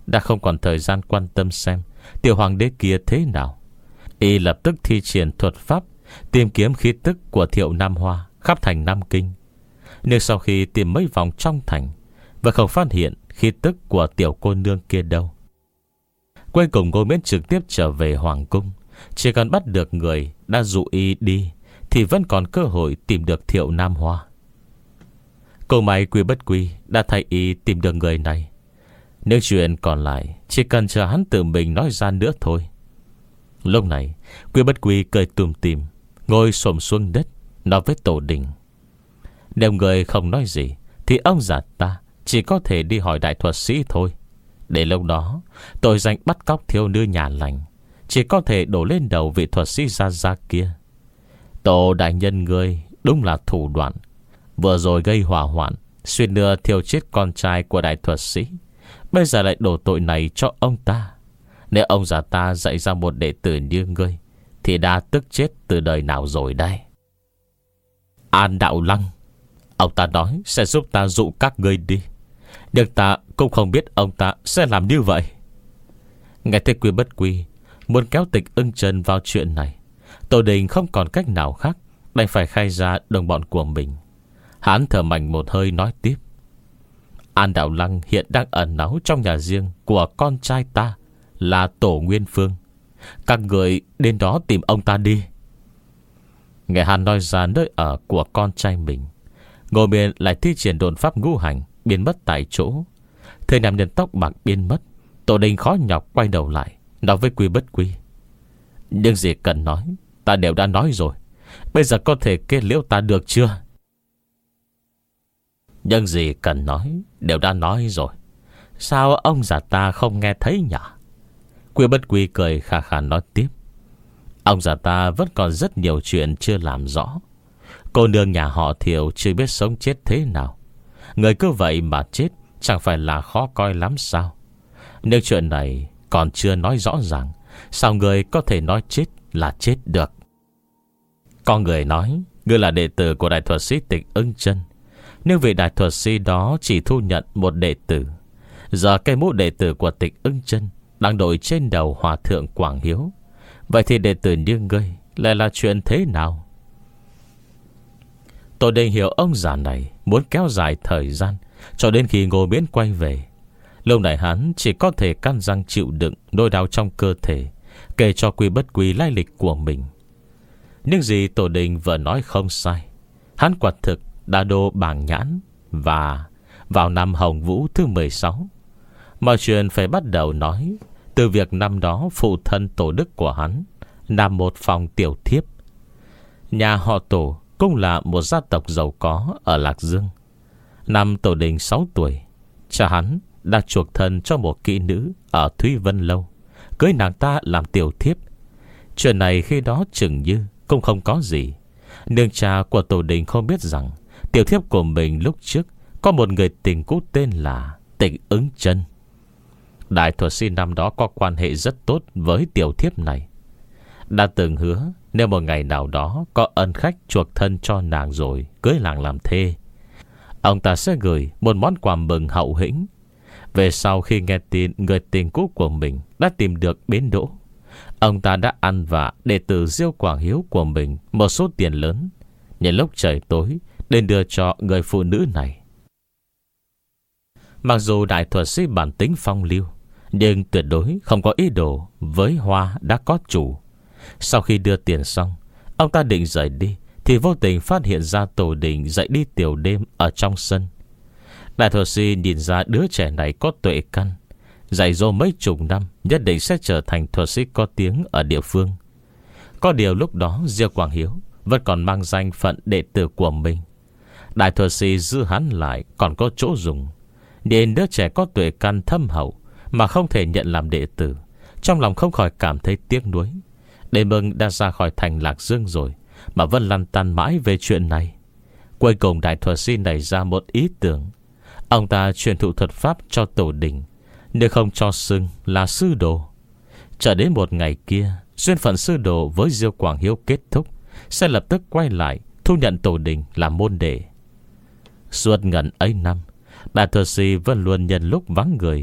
đã không còn thời gian quan tâm xem tiểu hoàng đế kia thế nào. Y lập tức thi triển thuật pháp tìm kiếm khí tức của Thiệu Nam Hoa khắp thành Nam Kinh. Nhưng sau khi tìm mấy vòng trong thành và không phát hiện khí tức của tiểu cô nương kia đâu. Cuối cùng Ngô Miễn trực tiếp trở về hoàng cung. Chỉ cần bắt được người đã dụ y đi thì vẫn còn cơ hội tìm được Thiệu Nam Hoa. Câu may Quy Bất Quy đã thay y tìm được người này. Những chuyện còn lại chỉ cần chờ hắn tự mình nói ra nữa thôi. Lúc này Quy Bất Quy cười tùm tìm, ngồi xổm xuống đất nói với Tổ Đình: nếu người không nói gì thì ông già ta chỉ có thể đi hỏi đại thuật sĩ thôi. Để lúc đó tội danh bắt cóc thiếu nữ nhà lành chỉ có thể đổ lên đầu vị thuật sĩ Gia Gia kia. Tổ đại nhân ngươi đúng là thủ đoạn. Vừa rồi gây hỏa hoạn, suýt nữa thiêu chết con trai của đại thuật sĩ, bây giờ lại đổ tội này cho ông ta. Nếu ông già ta dạy ra một đệ tử như ngươi thì đã tức chết từ đời nào rồi đây. An Đạo Lăng, ông ta nói sẽ giúp ta dụ các ngươi đi, nhưng ta cũng không biết ông ta sẽ làm như vậy. Nghe thấy Quy Bất Quy muốn kéo Tịch Ưng Chân vào chuyện này, Tổ Đình không còn cách nào khác, đành phải khai ra đồng bọn của mình. Hắn thở mạnh một hơi nói tiếp: An Đạo Lăng hiện đang ẩn náu trong nhà riêng của con trai ta là Tổ Nguyên Phương. Các người đến đó tìm ông ta đi. Nghe hắn nói ra nơi ở của con trai mình, Ngô Miễn lại thi triển độn pháp ngũ hành biến mất tại chỗ. Thời nam nhân tóc bạc biến mất, Tổ Đình khó nhọc quay đầu lại nói với Quy Bất Quy: nhưng gì cần nói ta đều đã nói rồi, bây giờ có thể kết liễu ta được chưa? Nhưng gì cần nói đều đã nói rồi, sao ông già ta không nghe thấy nhỉ? Quy Bất Quy cười khà khà nói tiếp: ông già ta vẫn còn rất nhiều chuyện chưa làm rõ. Cô nương nhà họ Thiệu chưa biết sống chết thế nào, người cứ vậy mà chết chẳng phải là khó coi lắm sao? Nhưng chuyện này còn chưa nói rõ ràng, sao người có thể nói chết là chết được? Có người nói ngươi là đệ tử của đại thuật sĩ Tịch Ưng Chân, nhưng vị đại thuật sĩ đó chỉ thu nhận một đệ tử. Giờ cây mũ đệ tử của Tịch Ưng Chân đang đội trên đầu Hòa thượng Quảng Hiếu. Vậy thì đệ tử như ngươi lại là chuyện thế nào? Tôi định hiểu ông già này muốn kéo dài thời gian cho đến khi Ngô Miễn quay về. Lúc này hắn chỉ có thể cắn răng chịu đựng nỗi đau trong cơ thể, kể cho Quy Bất Quy lai lịch của mình. Nhưng gì Tổ Đình vừa nói không sai, hắn quả thực đã đô bảng nhãn. Và vào năm Hồng Vũ thứ mười sáu, mọi chuyện phải bắt đầu nói từ việc năm đó phụ thân tổ đức của hắn nằm một phòng tiểu thiếp. Nhà họ Tổ cũng là một gia tộc giàu có ở Lạc Dương. Năm Tổ Đình sáu tuổi, cha hắn đã chuộc thân cho một kỹ nữ ở Thúy Vân Lâu, cưới nàng ta làm tiểu thiếp. Chuyện này khi đó chừng như cũng không có gì. Nương cha của Tổ Đình không biết rằng tiểu thiếp của mình lúc trước có một người tình cũ tên là Tịch Ưng Chân. Đại thuật sĩ năm đó có quan hệ rất tốt với tiểu thiếp này, đã từng hứa nếu một ngày nào đó có ân khách chuộc thân cho nàng rồi cưới nàng làm thê, ông ta sẽ gửi một món quà mừng hậu hĩnh. Về sau khi nghe tin người tình cũ của mình đã tìm được bến đỗ, ông ta đã ăn vạ đệ tử Diêu Quảng Hiếu của mình một số tiền lớn, nhân lúc trời tối đến đưa cho người phụ nữ này. Mặc dù đại thuật sĩ bản tính phong lưu, nhưng tuyệt đối không có ý đồ với hoa đã có chủ. Sau khi đưa tiền xong, ông ta định rời đi thì vô tình phát hiện ra Tổ Đình dậy đi tiểu đêm ở trong sân. Đại thuật sĩ nhìn ra đứa trẻ này có tuệ căn, dạy dỗ mấy chục năm nhất định sẽ trở thành thuật sĩ có tiếng ở địa phương. Có điều lúc đó Diêu Quảng Hiếu vẫn còn mang danh phận đệ tử của mình. Đại thuật sĩ giữ hắn lại còn có chỗ dùng, nên đứa trẻ có tuệ căn thâm hậu mà không thể nhận làm đệ tử, trong lòng không khỏi cảm thấy tiếc nuối. Để mừng đã ra khỏi thành Lạc Dương rồi mà vẫn lăn tăn mãi về chuyện này. Cuối cùng đại thuật sĩ nảy ra một ý tưởng. Ông ta truyền thụ thuật pháp cho Tổ Đình, nếu không cho xưng là sư đồ. Chờ đến một ngày kia, duyên phận sư đồ với Diêu Quảng Hiếu kết thúc, sẽ lập tức quay lại thu nhận Tổ Đình làm môn đệ. Suốt ngần ấy năm, đại thuật sĩ vẫn luôn nhân lúc vắng người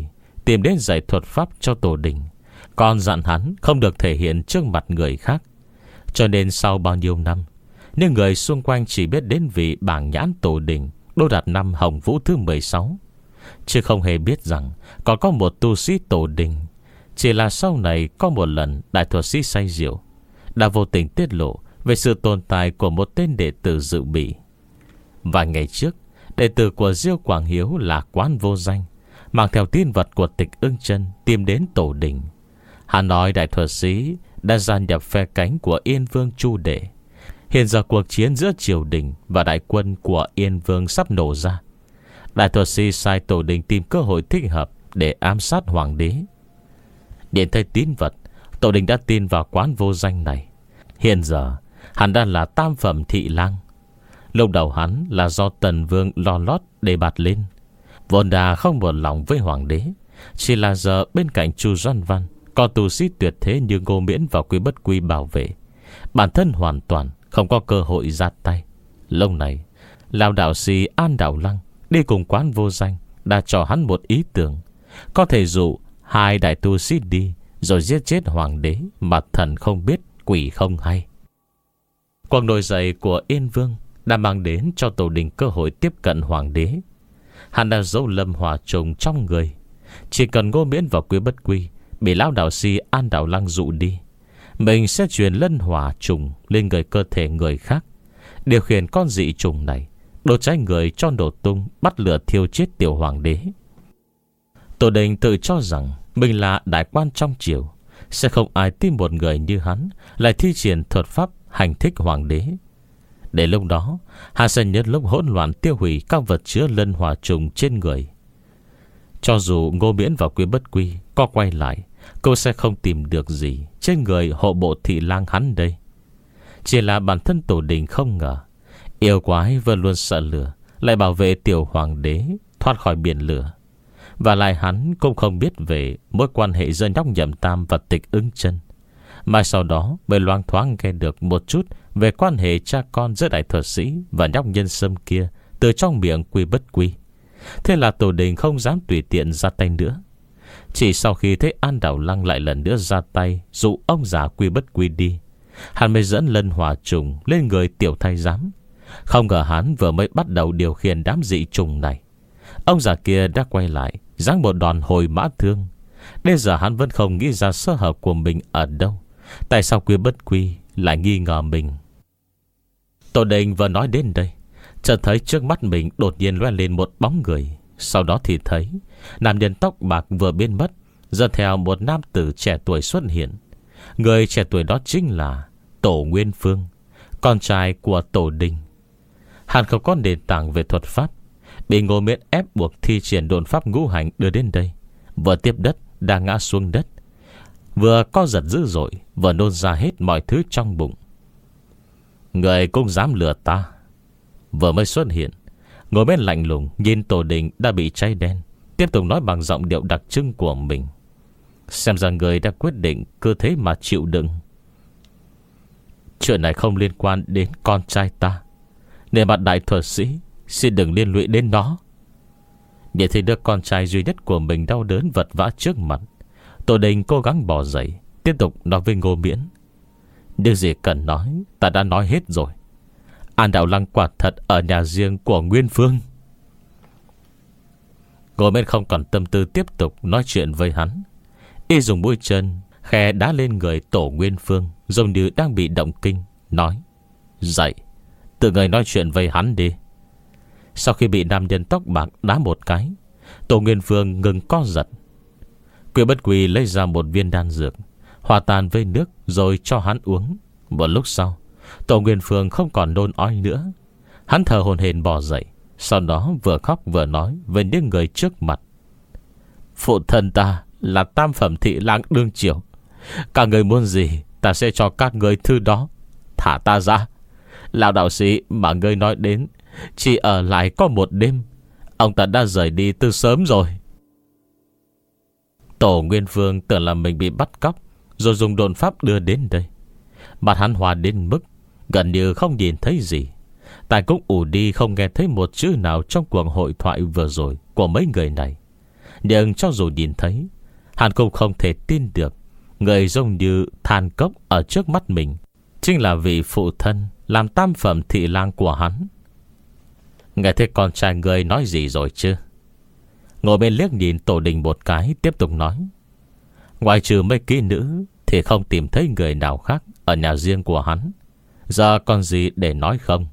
tìm đến dạy thuật pháp cho Tổ Đình, còn dặn hắn không được thể hiện trước mặt người khác. Cho nên sau bao nhiêu năm, những người xung quanh chỉ biết đến vị bảng nhãn Tổ Đình đô đạt năm Hồng Vũ thứ mười sáu, chứ không hề biết rằng còn có một tu sĩ Tổ Đình. Chỉ là sau này có một lần đại thuật sĩ say rượu đã vô tình tiết lộ về sự tồn tại của một tên đệ tử dự bị. Vài ngày trước, đệ tử của Diêu Quảng Hiếu là Quán Vô Danh mang theo tín vật của Tịch Ưng Chân tìm đến Tổ Đình. Hắn nói đại thuật sĩ đã gia nhập phe cánh của Yên Vương Chu Đệ. Hiện giờ cuộc chiến giữa triều đình và đại quân của Yên Vương sắp nổ ra. Đại thuật sĩ sai Tổ Đình tìm cơ hội thích hợp để ám sát hoàng đế. Điện thấy tín vật, Tổ Đình đã tin vào Quán Vô Danh này. Hiện giờ hắn đang là tam phẩm thị lang. Lúc đầu hắn là do Tần Vương lo lót để bạt lên, vốn đã không một lòng với hoàng đế. Chỉ là giờ bên cạnh Chu Doan Văn có tu sĩ tuyệt thế như Ngô Miễn và Quý Bất Quy bảo vệ, bản thân hoàn toàn không có cơ hội ra tay. Lâu này lão đạo sĩ An Đạo Lăng đi cùng Quán Vô Danh đã cho hắn một ý tưởng, có thể dụ hai đại tu sĩ đi rồi giết chết hoàng đế mà thần không biết quỷ không hay. Cuộc nổi dậy của Yên Vương đã mang đến cho Tổ Đình cơ hội tiếp cận hoàng đế. Hắn đã giấu lâm hỏa trùng trong người. Chỉ cần Ngô Miễn và Quý Bất Quy bị lão đạo sĩ An Đạo Lăng dụ đi, mình sẽ truyền lân hỏa trùng lên người cơ thể người khác, điều khiển con dị trùng này đốt cháy người cho nổ tung, bắt lửa thiêu chết tiểu hoàng đế. Tổ Đình tự cho rằng mình là đại quan trong triều, sẽ không ai tin một người như hắn lại thi triển thuật pháp hành thích hoàng đế. Để lúc đó hắn sẽ nhân lúc hỗn loạn tiêu hủy các vật chứa lân hỏa trùng trên người. Cho dù Ngô Miễn và Quý Bất Quy có quay lại, cô sẽ không tìm được gì trên người hộ bộ thị lang hắn đây. Chỉ là bản thân Tổ Đình không ngờ yêu quái vẫn luôn sợ lửa lại bảo vệ tiểu hoàng đế thoát khỏi biển lửa. Và lại hắn cũng không biết về mối quan hệ giữa nhóc Nhậm Tam và Tịch Ưng Chân, mà sau đó mới loang thoáng nghe được một chút về quan hệ cha con giữa đại thuật sĩ và nhóc Nhân Sâm kia từ trong miệng Quý Bất Quy. Thế là Tổ Đình không dám tùy tiện ra tay nữa. Chỉ sau khi thấy An Đạo Lăng lại lần nữa ra tay dụ ông già Quý Bất Quy đi, hắn mới dẫn lân hỏa trùng lên người tiểu thái giám. Không ngờ hắn vừa mới bắt đầu điều khiển đám dị trùng này, ông già kia đã quay lại giáng một đòn hồi mã thương. Đến giờ hắn vẫn không nghĩ ra sơ hở của mình ở đâu. Tại sao Quý Bất Quy lại nghi ngờ mình? Tổ Đình vừa nói đến đây, chợt thấy trước mắt mình đột nhiên loe lên một bóng người. Sau đó thì thấy nam nhân tóc bạc vừa biến mất, dẫn theo một nam tử trẻ tuổi xuất hiện. Người trẻ tuổi đó chính là Tổ Nguyên Phương, con trai của Tổ Đình. Hắn không có nền tảng về thuật pháp, bị Ngô Miễn ép buộc thi triển độn pháp ngũ hành đưa đến đây. Vừa tiếp đất đã ngã xuống đất, vừa co giật dữ dội, vừa nôn ra hết mọi thứ trong bụng. Người cũng dám lừa ta? Vừa mới xuất hiện, ngồi bên lạnh lùng nhìn Tổ Đình đã bị cháy đen, tiếp tục nói bằng giọng điệu đặc trưng của mình. Xem ra người đã quyết định cứ thế mà chịu đựng. Chuyện này không liên quan đến con trai ta, nên mặt đại thuật sĩ xin đừng liên lụy đến nó. Nhìn thấy đứa con trai duy nhất của mình đau đớn vật vã trước mặt, Tổ Đình cố gắng bỏ dậy, tiếp tục nói với Ngô Miễn. Điều gì cần nói ta đã nói hết rồi. An Đạo Lăng quả thật ở nhà riêng của Nguyên Phương. Ngô Miễn không còn tâm tư tiếp tục nói chuyện với hắn. Y dùng mũi chân khe đá lên người Tổ Nguyên Phương, giống như đang bị động kinh, nói: Dậy, tự người nói chuyện với hắn đi. Sau khi bị nam nhân tóc bạc đá một cái, Tổ Nguyên Phương ngừng co giật. Quý Bất Quy lấy ra một viên đan dược, hòa tan với nước rồi cho hắn uống. Một lúc sau, Tổ Nguyên Phương không còn nôn ói nữa. Hắn thở hổn hển bò dậy, sau đó vừa khóc vừa nói với những người trước mặt. Phụ thân ta là tam phẩm thị lang đương triều, các người muốn gì ta sẽ cho các người thứ đó. Thả ta ra. Lão đạo sĩ mà ngươi nói đến chỉ ở lại có một đêm, ông ta đã rời đi từ sớm rồi. Tổ Nguyên Phương tưởng là mình bị bắt cóc, rồi dùng độn pháp đưa đến đây. Mặt hắn hòa đến mức gần như không nhìn thấy gì. Tai cũng ù đi, không nghe thấy một chữ nào trong cuộc hội thoại vừa rồi của mấy người này. Nhưng cho dù nhìn thấy, hắn cũng không thể tin được người giống như than cốc ở trước mắt mình chính là vị phụ thân làm tam phẩm thị lang của hắn. Nghe thấy con trai người nói gì rồi chứ? Ngồi bên liếc nhìn Tổ Đình một cái, tiếp tục nói: Ngoài trừ mấy kỹ nữ thì không tìm thấy người nào khác ở nhà riêng của hắn. Giờ còn gì để nói không?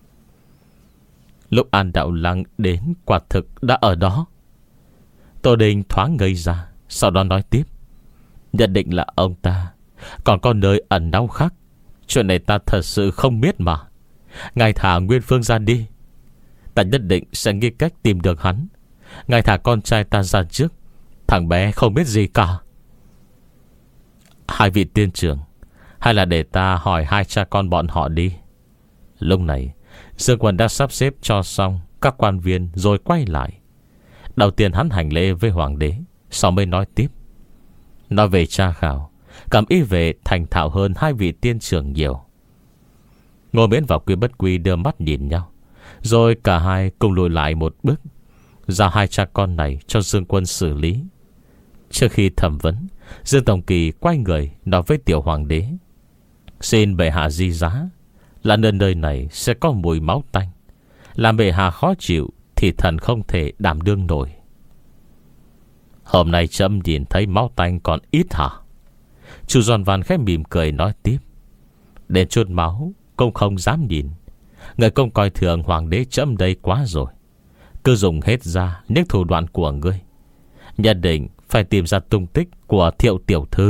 Lúc An Đạo Lăng đến, quả thực đã ở đó. Tổ Đình thoáng ngây ra, sau đó nói tiếp: Nhất định là ông ta còn có nơi ẩn náu khác. Chuyện này ta thật sự không biết mà. Ngài thả Nguyên Phương ra đi, ta nhất định sẽ nghĩ cách tìm được hắn. Ngài thả con trai ta ra trước. Thằng bé không biết gì cả. Hai vị tiên trưởng, hay là để ta hỏi hai cha con bọn họ đi. Lúc này Dương Quân đã sắp xếp cho xong các quan viên rồi quay lại. Đầu tiên hắn hành lễ với hoàng đế, sau mới nói tiếp. Nói về tra khảo, cầm ý về thành thạo hơn hai vị tiên trưởng nhiều. Ngô Miễn và Quy Bất Quy đưa mắt nhìn nhau, rồi cả hai cùng lùi lại một bước, giao hai cha con này cho Dương Quân xử lý. Trước khi thẩm vấn, Dương Tổng Kỳ quay người nói với tiểu hoàng đế: Xin bệ hạ di giá, là nơi nơi này sẽ có mùi máu tanh, làm bệ hạ khó chịu thì thần không thể đảm đương nổi. Hôm nay chấm nhìn thấy máu tanh còn ít hả? Chu Doan Văn khẽ mỉm cười nói tiếp: Đến chút máu công không dám nhìn. Người công coi thường hoàng đế chấm đây quá rồi. Cứ dùng hết ra những thủ đoạn của ngươi, nhất định phải tìm ra tung tích của Thiệu tiểu thư.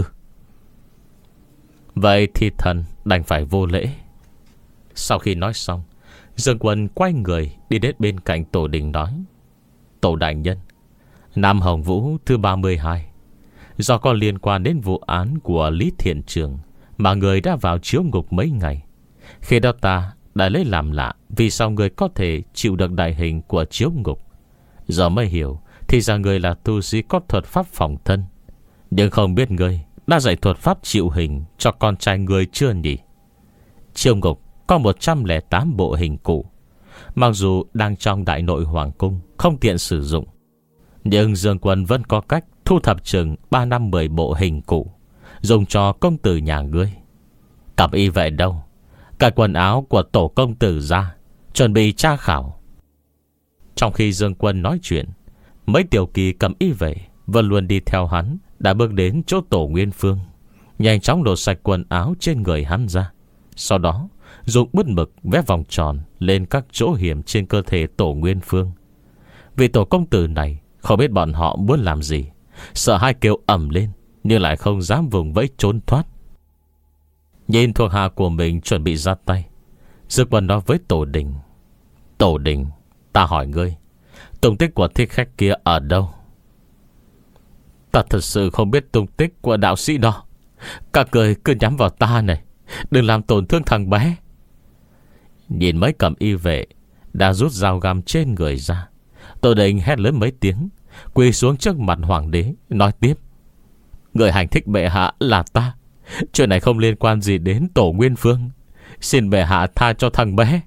Vậy thì thần đành phải vô lễ. Sau khi nói xong, Dương Quân quay người đi đến bên cạnh Tổ Đình nói: Tổ đại nhân, Nam Hồng Vũ thứ ba mươi hai, do có liên quan đến vụ án của Lý Thiện Trường mà người đã vào chiếu ngục mấy ngày. Khi đó ta đã lấy làm lạ vì sao người có thể chịu được đại hình của chiếu ngục. Giờ mới hiểu thì ra người là tu sĩ có thuật pháp phòng thân. Nhưng không biết người đã dạy thuật pháp chịu hình cho con trai người chưa nhỉ? Chiếu ngục có một trăm lẻ tám bộ hình cụ, mặc dù đang trong đại nội hoàng cung không tiện sử dụng, nhưng Dương Quân vẫn có cách thu thập chừng ba năm mười bộ hình cụ dùng cho công tử nhà ngươi. Cẩm y vệ đâu? Cả quần áo của tổ công tử ra, chuẩn bị tra khảo. Trong khi Dương Quân nói chuyện, mấy tiểu kỳ cầm y vệ vẫn luôn đi theo hắn đã bước đến chỗ Tổ Nguyên Phương, nhanh chóng đổ sạch quần áo trên người hắn ra, sau đó dùng bút mực vẽ vòng tròn lên các chỗ hiểm trên cơ thể Tổ Nguyên Phương. Vì tổ công tử này không biết bọn họ muốn làm gì, sợ hai kêu ầm lên nhưng lại không dám vùng vẫy trốn thoát. Nhìn thuộc hạ của mình chuẩn bị ra tay, Dương Quân nói với Tổ Đình: Tổ Đình, ta hỏi ngươi, tung tích của thích khách kia ở đâu? Ta thật sự không biết tung tích của đạo sĩ đó. Các người cứ nhắm vào ta này, đừng làm tổn thương thằng bé. Nhìn mấy cầm y vệ đã rút dao găm trên người ra, Tổ Đình hét lớn mấy tiếng, quỳ xuống trước mặt hoàng đế nói tiếp: Người hành thích bệ hạ là ta. Chuyện này không liên quan gì đến Tổ Nguyên Phương. Xin bệ hạ tha cho thằng bé.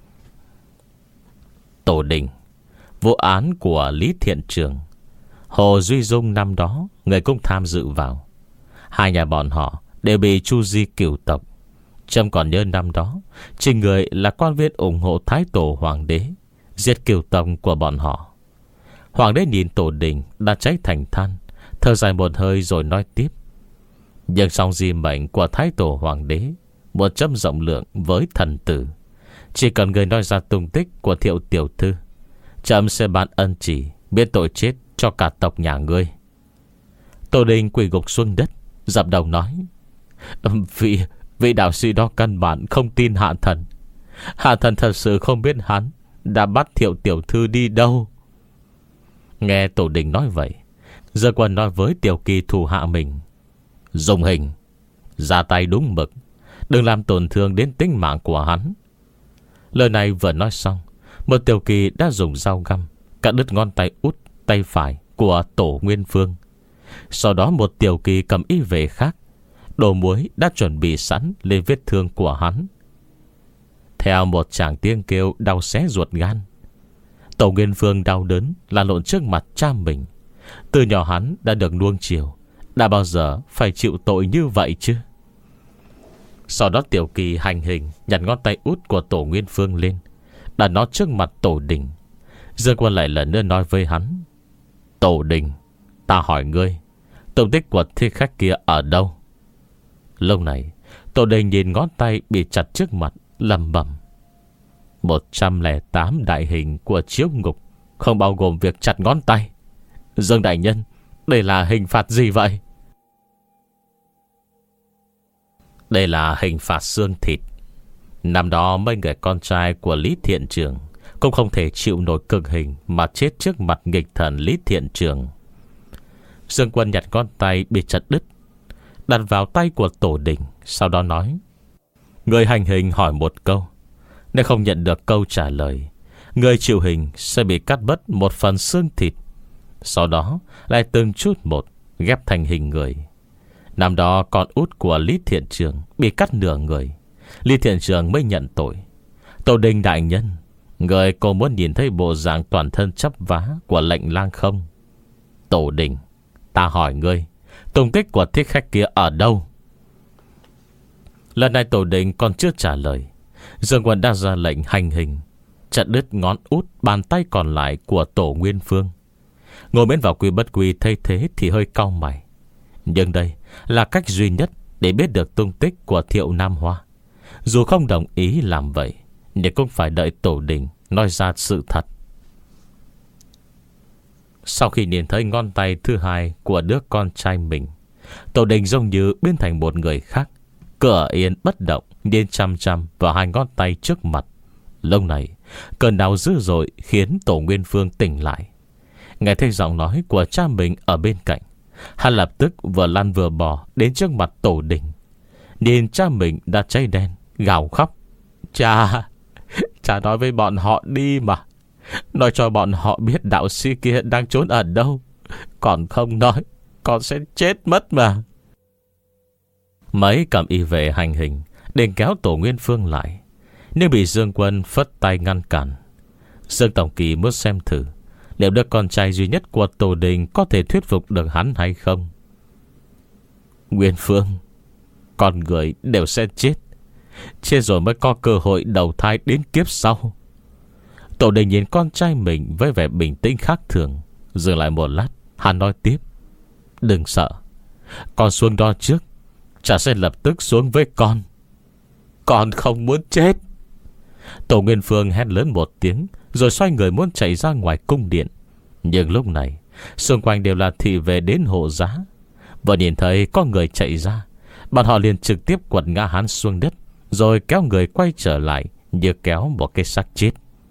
Tổ Đình, vụ án của Lý Thiện Trường, Hồ Duy Dung năm đó người cũng tham dự vào. Hai nhà bọn họ đều bị chu di cửu tộc. Trâm còn nhớ năm đó chính người là quan viên ủng hộ Thái Tổ Hoàng đế giết cửu tộc của bọn họ. Hoàng đế nhìn Tổ Đình đã cháy thành than, thở dài một hơi rồi nói tiếp: Nhưng song di mệnh của Thái Tổ Hoàng đế một châm rộng lượng với thần tử. Chỉ cần người nói ra tung tích của Thiệu tiểu thư, trẫm sẽ ban ân chỉ biết tội chết cho cả tộc nhà ngươi. Tổ Đình quỳ gục xuống đất, dập đầu nói: Vị Vị đạo sĩ đó căn bản không tin hạ thần. Hạ thần thật sự không biết hắn đã bắt Thiệu tiểu thư đi đâu. Nghe Tổ Đình nói vậy, Dương Quân nói với tiểu kỳ thủ hạ mình: Dùng hình, ra tay đúng mực, đừng làm tổn thương đến tính mạng của hắn. Lời này vừa nói xong, một tiểu kỳ đã dùng dao găm cắt đứt ngón tay út tay phải của Tổ Nguyên Phương. Sau đó một tiểu kỳ cầm y vệ khác đổ muối đã chuẩn bị sẵn lên vết thương của hắn. Theo một tràng tiếng kêu đau xé ruột gan, Tổ Nguyên Phương đau đớn là lộn trước mặt cha mình, Từ nhỏ hắn đã được nuông chiều, đã bao giờ phải chịu tội như vậy chứ? Sau đó Tiểu Kỳ hành hình nhặt ngón tay út của Tổ Nguyên Phương lên, đặt nó trước mặt Tổ Đình. Dương Quân lại lần nữa nói với hắn: Tổ Đình, ta hỏi ngươi, tung tích của thích khách kia ở đâu? Lúc này Tổ Đình nhìn ngón tay bị chặt trước mặt, lẩm bẩm: Một trăm lẻ tám đại hình của chiếu ngục không bao gồm việc chặt ngón tay. Dương đại nhân, đây là hình phạt gì vậy? Đây là hình phạt xương thịt. Năm đó mấy người con trai của Lý Thiện Trường cũng không thể chịu nổi cực hình mà chết trước mặt nghịch thần Lý Thiện Trường. Dương Quân nhặt ngón tay bị chặt đứt, đặt vào tay của Tổ Đình, sau đó nói: Người hành hình hỏi một câu, nếu không nhận được câu trả lời, người chịu hình sẽ bị cắt mất một phần xương thịt, sau đó lại từng chút một ghép thành hình người. Năm đó con út của Lý Thiện Trường bị cắt nửa người, Lý Thiện Trường mới nhận tội. Tổ Đình đại nhân, người có muốn nhìn thấy bộ dạng toàn thân chắp vá của lệnh lang không? Tổ Đình, ta hỏi ngươi, tung tích của thích khách kia ở đâu? Lần này Tổ Đình còn chưa trả lời, Dương Quân đã ra lệnh hành hình, chặt đứt ngón út bàn tay còn lại của Tổ Nguyên Phương. Ngồi Miễn vào Quy Bất Quy thấy thế thì hơi cau mày. Nhưng đây là cách duy nhất để biết được tung tích của Thiệu Nam Hoa. Dù không đồng ý làm vậy, nhưng cũng phải đợi Tổ Đình nói ra sự thật. Sau khi nhìn thấy ngón tay thứ hai của đứa con trai mình, Tổ Đình giống như biến thành một người khác, cửa yên bất động, nhìn chăm chăm vào hai ngón tay trước mặt. Lúc này cơn đau dữ dội khiến Tổ Nguyên Phương tỉnh lại. Nghe thấy giọng nói của cha mình ở bên cạnh, hắn lập tức vừa lăn vừa bò đến trước mặt Tổ Đình. Nhìn cha mình đã cháy đen, gào khóc: Cha, cha nói với bọn họ đi mà, nói cho bọn họ biết đạo sĩ kia đang trốn ở đâu. Còn không nói, con sẽ chết mất mà. Mấy cầm y vệ hành hình định kéo Tổ Nguyên Phương lại, nhưng bị Dương Quân phất tay ngăn cản. Dương Tổng Kỳ muốn xem thử liệu đứa con trai duy nhất của Tổ Đình có thể thuyết phục được hắn hay không. Nguyên Phương, con người đều sẽ chết, chết rồi mới có cơ hội đầu thai đến kiếp sau. Tổ Đình nhìn con trai mình với vẻ bình tĩnh khác thường. Dừng lại một lát, hắn nói tiếp: Đừng sợ, con xuống đó trước, cha sẽ lập tức xuống với con. Con không muốn chết. Tổ Nguyên Phương hét lớn một tiếng, rồi xoay người muốn chạy ra ngoài cung điện. Nhưng lúc này xung quanh đều là thị vệ đến hộ giá. Vừa nhìn thấy có người chạy ra, bọn họ liền trực tiếp quật ngã hắn xuống đất, rồi kéo người quay trở lại như kéo một cái xác chết.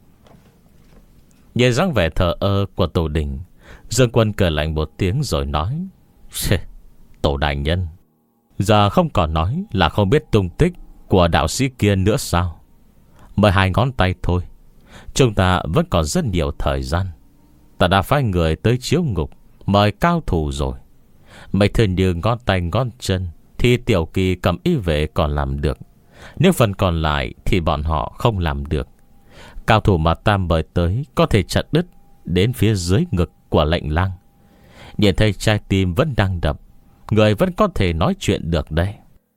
Nhìn dáng vẻ thờ ơ của Tổ Đình, Dương Quân cười lạnh một tiếng rồi nói: Tổ đại nhân, giờ không còn nói là không biết tung tích của đạo sĩ kia nữa sao? Mới hai ngón tay thôi, chúng ta vẫn còn rất nhiều thời gian. Ta đã phái người tới chiếu ngục mời cao thủ rồi. Mấy thứ như ngón tay ngón chân thì Tiểu Kỳ cầm y vệ còn làm được, nhưng phần còn lại thì bọn họ không làm được. Cao thủ mà ta mời tới có thể chặt đứt đến phía dưới ngực của lệnh lang. Nhìn thấy trái tim vẫn đang đập, người vẫn có thể nói chuyện được đây.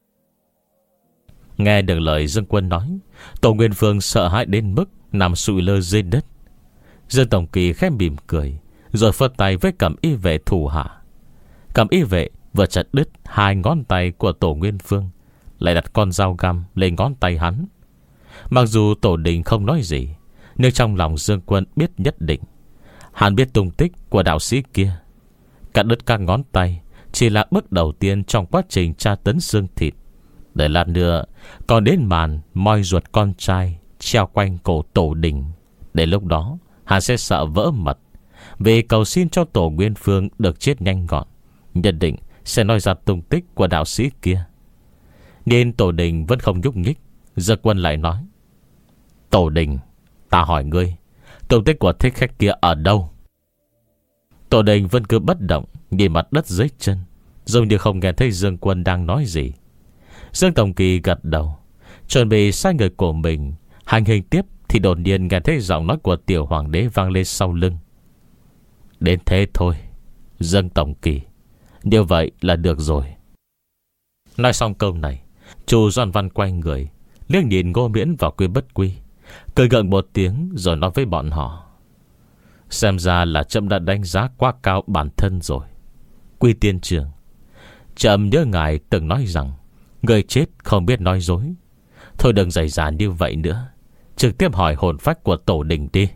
Nghe được lời Dương Quân nói, Tổ Nguyên Phương sợ hãi đến mức nằm sụi lơ dưới đất. Dương Tổng Kỳ khẽ mỉm cười, rồi phất tay với cẩm y vệ thủ hạ. Cẩm y vệ vừa chặt đứt hai ngón tay của Tổ Nguyên Phương, lại đặt con dao găm lên ngón tay hắn. Mặc dù Tổ Đình không nói gì, nhưng trong lòng Dương Quân biết nhất định. Hắn biết tung tích của đạo sĩ kia. Cắt đứt các ngón tay chỉ là bước đầu tiên trong quá trình tra tấn xương thịt. Để lát nữa còn đến màn moi ruột con trai treo quanh cổ Tổ Đình. Đến lúc đó hắn sẽ sợ vỡ mật, vì cầu xin cho Tổ Nguyên Phương được chết nhanh gọn, nhất định sẽ nói ra tung tích của đạo sĩ kia. Nên Tổ Đình vẫn không nhúc nhích, Dương Quân lại nói: Tổ Đình, ta hỏi ngươi, tung tích của thích khách kia ở đâu? Tổ Đình vẫn cứ bất động, nhìn mặt đất dưới chân, giống như không nghe thấy Dương Quân đang nói gì. Dương Tổng Kỳ gật đầu, chuẩn bị sai người của mình hành hình tiếp, thì đột nhiên nghe thấy giọng nói của Tiểu Hoàng đế vang lên sau lưng: Đến thế thôi, dâng tổng kỳ. Như vậy là được rồi. Nói xong câu này, Chu Doan Văn quay người, liếc nhìn Ngô Miễn và Quy Bất Quy, cười gượng một tiếng rồi nói với bọn họ: xem ra là trẫm đã đánh giá quá cao bản thân rồi. Quy tiên trưởng, trẫm nhớ ngài từng nói rằng người chết không biết nói dối. Thôi đừng dày dà như vậy nữa, trực tiếp hỏi hồn phách của tổ đình đi.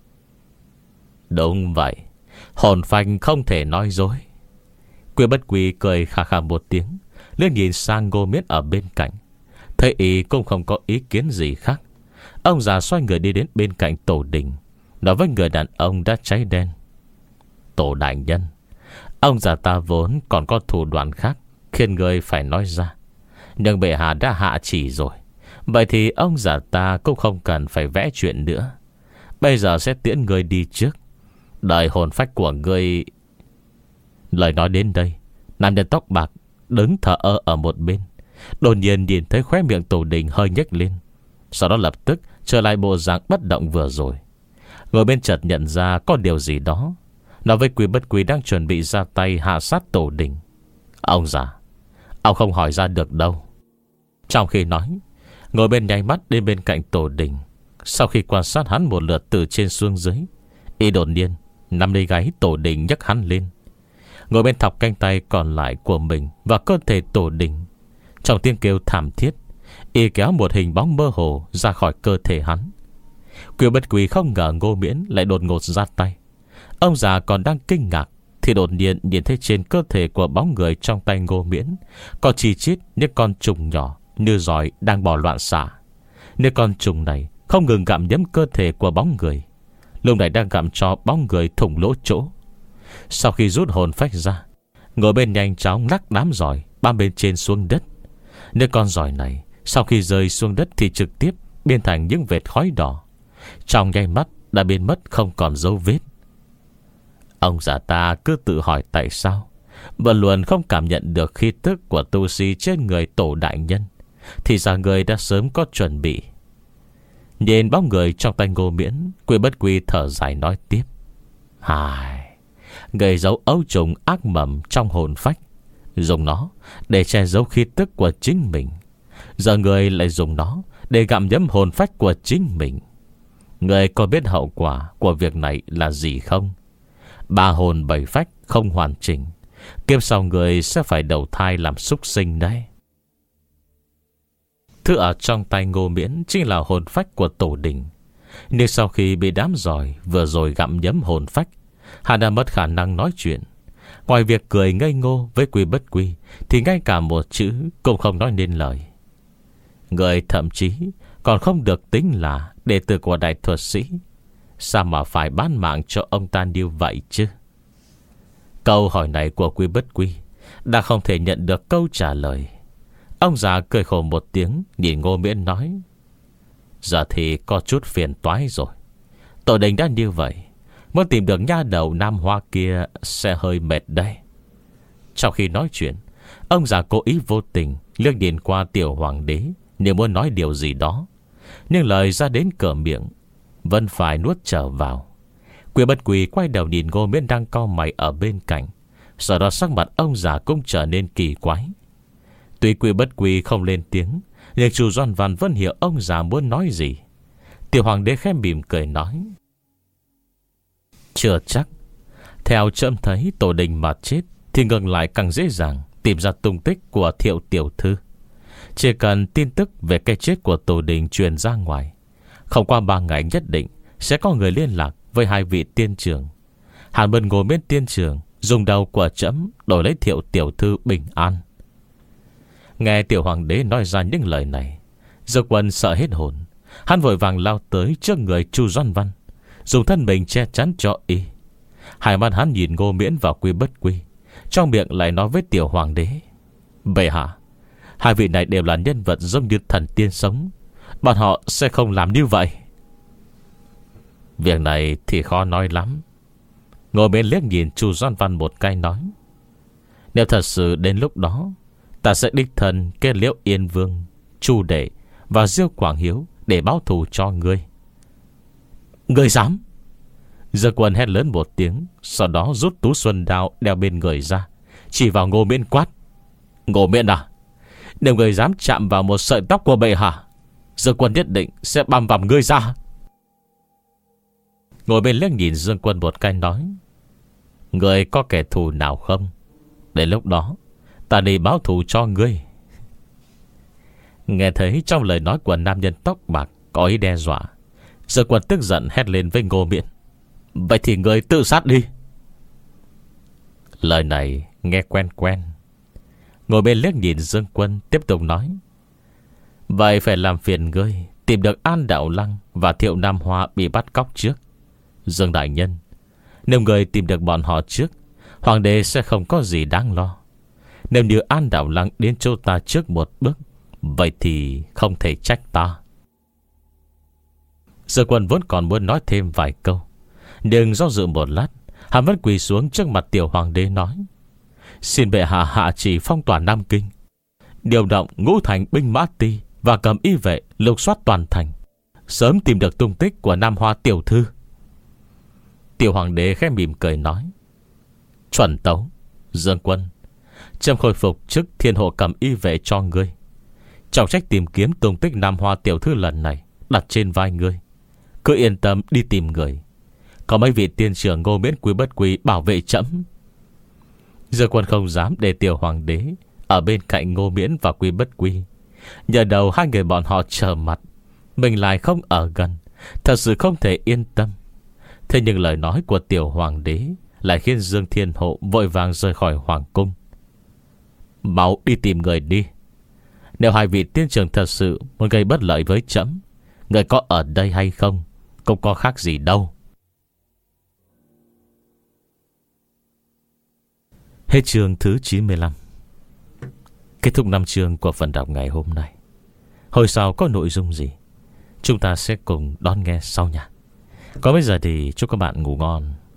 Đúng vậy, hồn phách không thể nói dối. Quy Bất Quy cười khà khà một tiếng, liếc nhìn sang Ngô Miễn ở bên cạnh, thấy y cũng không có ý kiến gì khác. Ông già xoay người đi đến bên cạnh tổ đình, nói với người đàn ông đã cháy đen: tổ đại nhân, ông già ta vốn còn có thủ đoạn khác khiến người phải nói ra, nhưng bệ hạ đã hạ chỉ rồi. Vậy thì ông già ta cũng không cần phải vẽ chuyện nữa. Bây giờ sẽ tiễn người đi trước, đợi hồn phách của người. Lời nói đến đây, nam nhân tóc bạc đứng thờ ơ ở một bên, đột nhiên nhìn thấy khóe miệng tổ đình hơi nhếch lên, sau đó lập tức trở lại bộ dạng bất động vừa rồi. Ngồi bên chợt nhận ra có điều gì đó, nói với Quy Bất Quy đang chuẩn bị ra tay hạ sát tổ đình: ông già, ông không hỏi ra được đâu. Trong khi nói, ngồi bên nháy mắt đến bên cạnh tổ đình. Sau khi quan sát hắn một lượt từ trên xuống dưới, y đột nhiên nắm lấy gáy tổ đình nhấc hắn lên, ngồi bên thọc cánh tay còn lại của mình và cơ thể tổ đình. Trong tiếng kêu thảm thiết, y kéo một hình bóng mơ hồ ra khỏi cơ thể hắn. Quy Bất Quy không ngờ Ngô Miễn lại đột ngột ra tay. Ông già còn đang kinh ngạc thì đột nhiên nhìn thấy trên cơ thể của bóng người trong tay Ngô Miễn có chi chít những con trùng nhỏ như giỏi đang bò loạn xạ. Những con trùng này không ngừng gặm nhấm cơ thể của bóng người, lúc này đang gặm cho bóng người thủng lỗ chỗ. Sau khi rút hồn phách ra, ngồi bên nhanh chóng lắc đám giỏi bám bên trên xuống đất. Những con giỏi này sau khi rơi xuống đất thì trực tiếp biến thành những vệt khói đỏ, trong nháy mắt đã biến mất không còn dấu vết. Ông già ta cứ tự hỏi tại sao vẫn luôn không cảm nhận được khí tức của tu sĩ trên người tổ đại nhân, thì ra người đã sớm có chuẩn bị. Nhìn bóng người trong tay Ngô Miễn, Quy Bất Quy thở dài nói tiếp: hài, người giấu ấu trùng ác mầm trong hồn phách, dùng nó để che giấu khí tức của chính mình. Giờ người lại dùng nó để gặm nhấm hồn phách của chính mình. Người có biết hậu quả của việc này là gì không? Ba hồn bảy phách không hoàn chỉnh, kiếp sau người sẽ phải đầu thai làm súc sinh đấy. Thứ ở trong tay Ngô Miễn chính là hồn phách của tổ đình. Nhưng sau khi bị đám giỏi vừa rồi gặm nhấm hồn phách, hắn đã mất khả năng nói chuyện. Ngoài việc cười ngây ngô với Quy Bất Quy thì ngay cả một chữ cũng không nói nên lời. Người thậm chí còn không được tính là đệ tử của đại thuật sĩ, sao mà phải bán mạng cho ông ta như vậy chứ? Câu hỏi này của Quy Bất Quy đã không thể nhận được câu trả lời. Ông già cười khổ một tiếng, nhìn Ngô Miễn nói: giờ thì có chút phiền toái rồi. Tổ đình đã như vậy, muốn tìm được nha đầu Nam Hoa kia sẽ hơi mệt đây. Trong khi nói chuyện, ông già cố ý vô tình liếc nhìn qua tiểu hoàng đế, nếu muốn nói điều gì đó, nhưng lời ra đến cửa miệng vẫn phải nuốt trở vào. Quy Bất Quy quay đầu nhìn Ngô Miễn đang cau mày ở bên cạnh, sau đó sắc mặt ông già cũng trở nên kỳ quái. Tuy Quy Bất Quy không lên tiếng, nhưng Chu Doan Văn vẫn hiểu ông già muốn nói gì. Tiểu hoàng đế khẽ mỉm cười nói: chưa chắc. Theo trẫm thấy, tổ đình mà chết thì ngược lại càng dễ dàng tìm ra tung tích của Thiệu tiểu thư. Chỉ cần tin tức về cái chết của tổ đình truyền ra ngoài, không qua ba ngày nhất định sẽ có người liên lạc với hai vị tiên trưởng. Hàn Bân ngồi bên tiên trưởng dùng đầu của trẫm đổi lấy Thiệu tiểu thư bình an. Nghe tiểu hoàng đế nói ra những lời này, Dược Quân sợ hết hồn. Hắn vội vàng lao tới trước người Chu Doan Văn, dùng thân mình che chắn cho y. Hai mắt hắn nhìn Ngô Miễn và Quy Bất Quy, trong miệng lại nói với tiểu hoàng đế: bệ hạ, hai vị này đều là nhân vật giống như thần tiên sống, bọn họ sẽ không làm như vậy. Việc này thì khó nói lắm. Ngô Miễn liếc nhìn Chu Doan Văn một cái nói: nếu thật sự đến lúc đó, ta sẽ đích thân kết liễu Yên Vương, Chu Đệ và Diêu Quảng Hiếu để báo thù cho ngươi. Ngươi dám? Dương Quân hét lớn một tiếng, sau đó rút tú xuân đao đeo bên người ra, chỉ vào Ngô Miễn quát: Ngô Miễn à, nếu người dám chạm vào một sợi tóc của bệ hạ, Dương Quân nhất định sẽ băm vằm ngươi ra. Ngồi bên liếc nhìn Dương Quân một cái nói: Ngươi có kẻ thù nào không? Đến lúc đó ta đi báo thù cho ngươi. Nghe thấy trong lời nói của nam nhân tóc bạc có ý đe dọa, Dương Quân tức giận hét lên với Ngô Miễn: Vậy thì ngươi tự sát đi. Lời này nghe quen quen. Ngồi bên liếc nhìn Dương Quân tiếp tục nói: Vậy phải làm phiền ngươi tìm được An Đạo Lăng và Thiệu Nam Hoa bị bắt cóc trước. Dương đại nhân, nếu người tìm được bọn họ trước, hoàng đế sẽ không có gì đáng lo. Nếu như An Đạo Lăng đến chỗ ta trước một bước, vậy thì không thể trách ta. Dương Quân vốn còn muốn nói thêm vài câu, nhưng do dự một lát, hắn vẫn quỳ xuống trước mặt tiểu hoàng đế nói: Xin bệ hạ hạ chỉ phong tỏa Nam Kinh, điều động ngũ thành binh mã ti và cầm y vệ lục soát toàn thành, sớm tìm được tung tích của Nam Hoa tiểu thư. Tiểu hoàng đế khẽ mỉm cười nói: Chuẩn tấu, Dương Quân, trẫm khôi phục chức thiên hộ cầm y vệ cho ngươi. Trọng trách tìm kiếm tung tích Nam Hoa tiểu thư lần này đặt trên vai ngươi. Cứ yên tâm đi tìm người. Có mấy vị tiên trưởng Ngô Miễn Quý Bất Quý bảo vệ trẫm. Dương Quân không dám để tiểu hoàng đế ở bên cạnh Ngô Miễn và Quý Bất Quý. Nhờ đầu hai người bọn họ trở mặt, mình lại không ở gần, thật sự không thể yên tâm. Thế nhưng lời nói của tiểu hoàng đế lại khiến Dương Thiên Hộ vội vàng rời khỏi hoàng cung. Mau đi tìm người đi. Nếu hai vị tiên trưởng thật sự muốn gây bất lợi với trẫm, người có ở đây hay không cũng có khác gì đâu. Hết chương thứ chín mươi lăm. Kết thúc năm chương của phần đọc ngày hôm nay. Hồi sau có nội dung gì chúng ta sẽ cùng đón nghe sau nha. Còn bây giờ thì chúc các bạn ngủ ngon.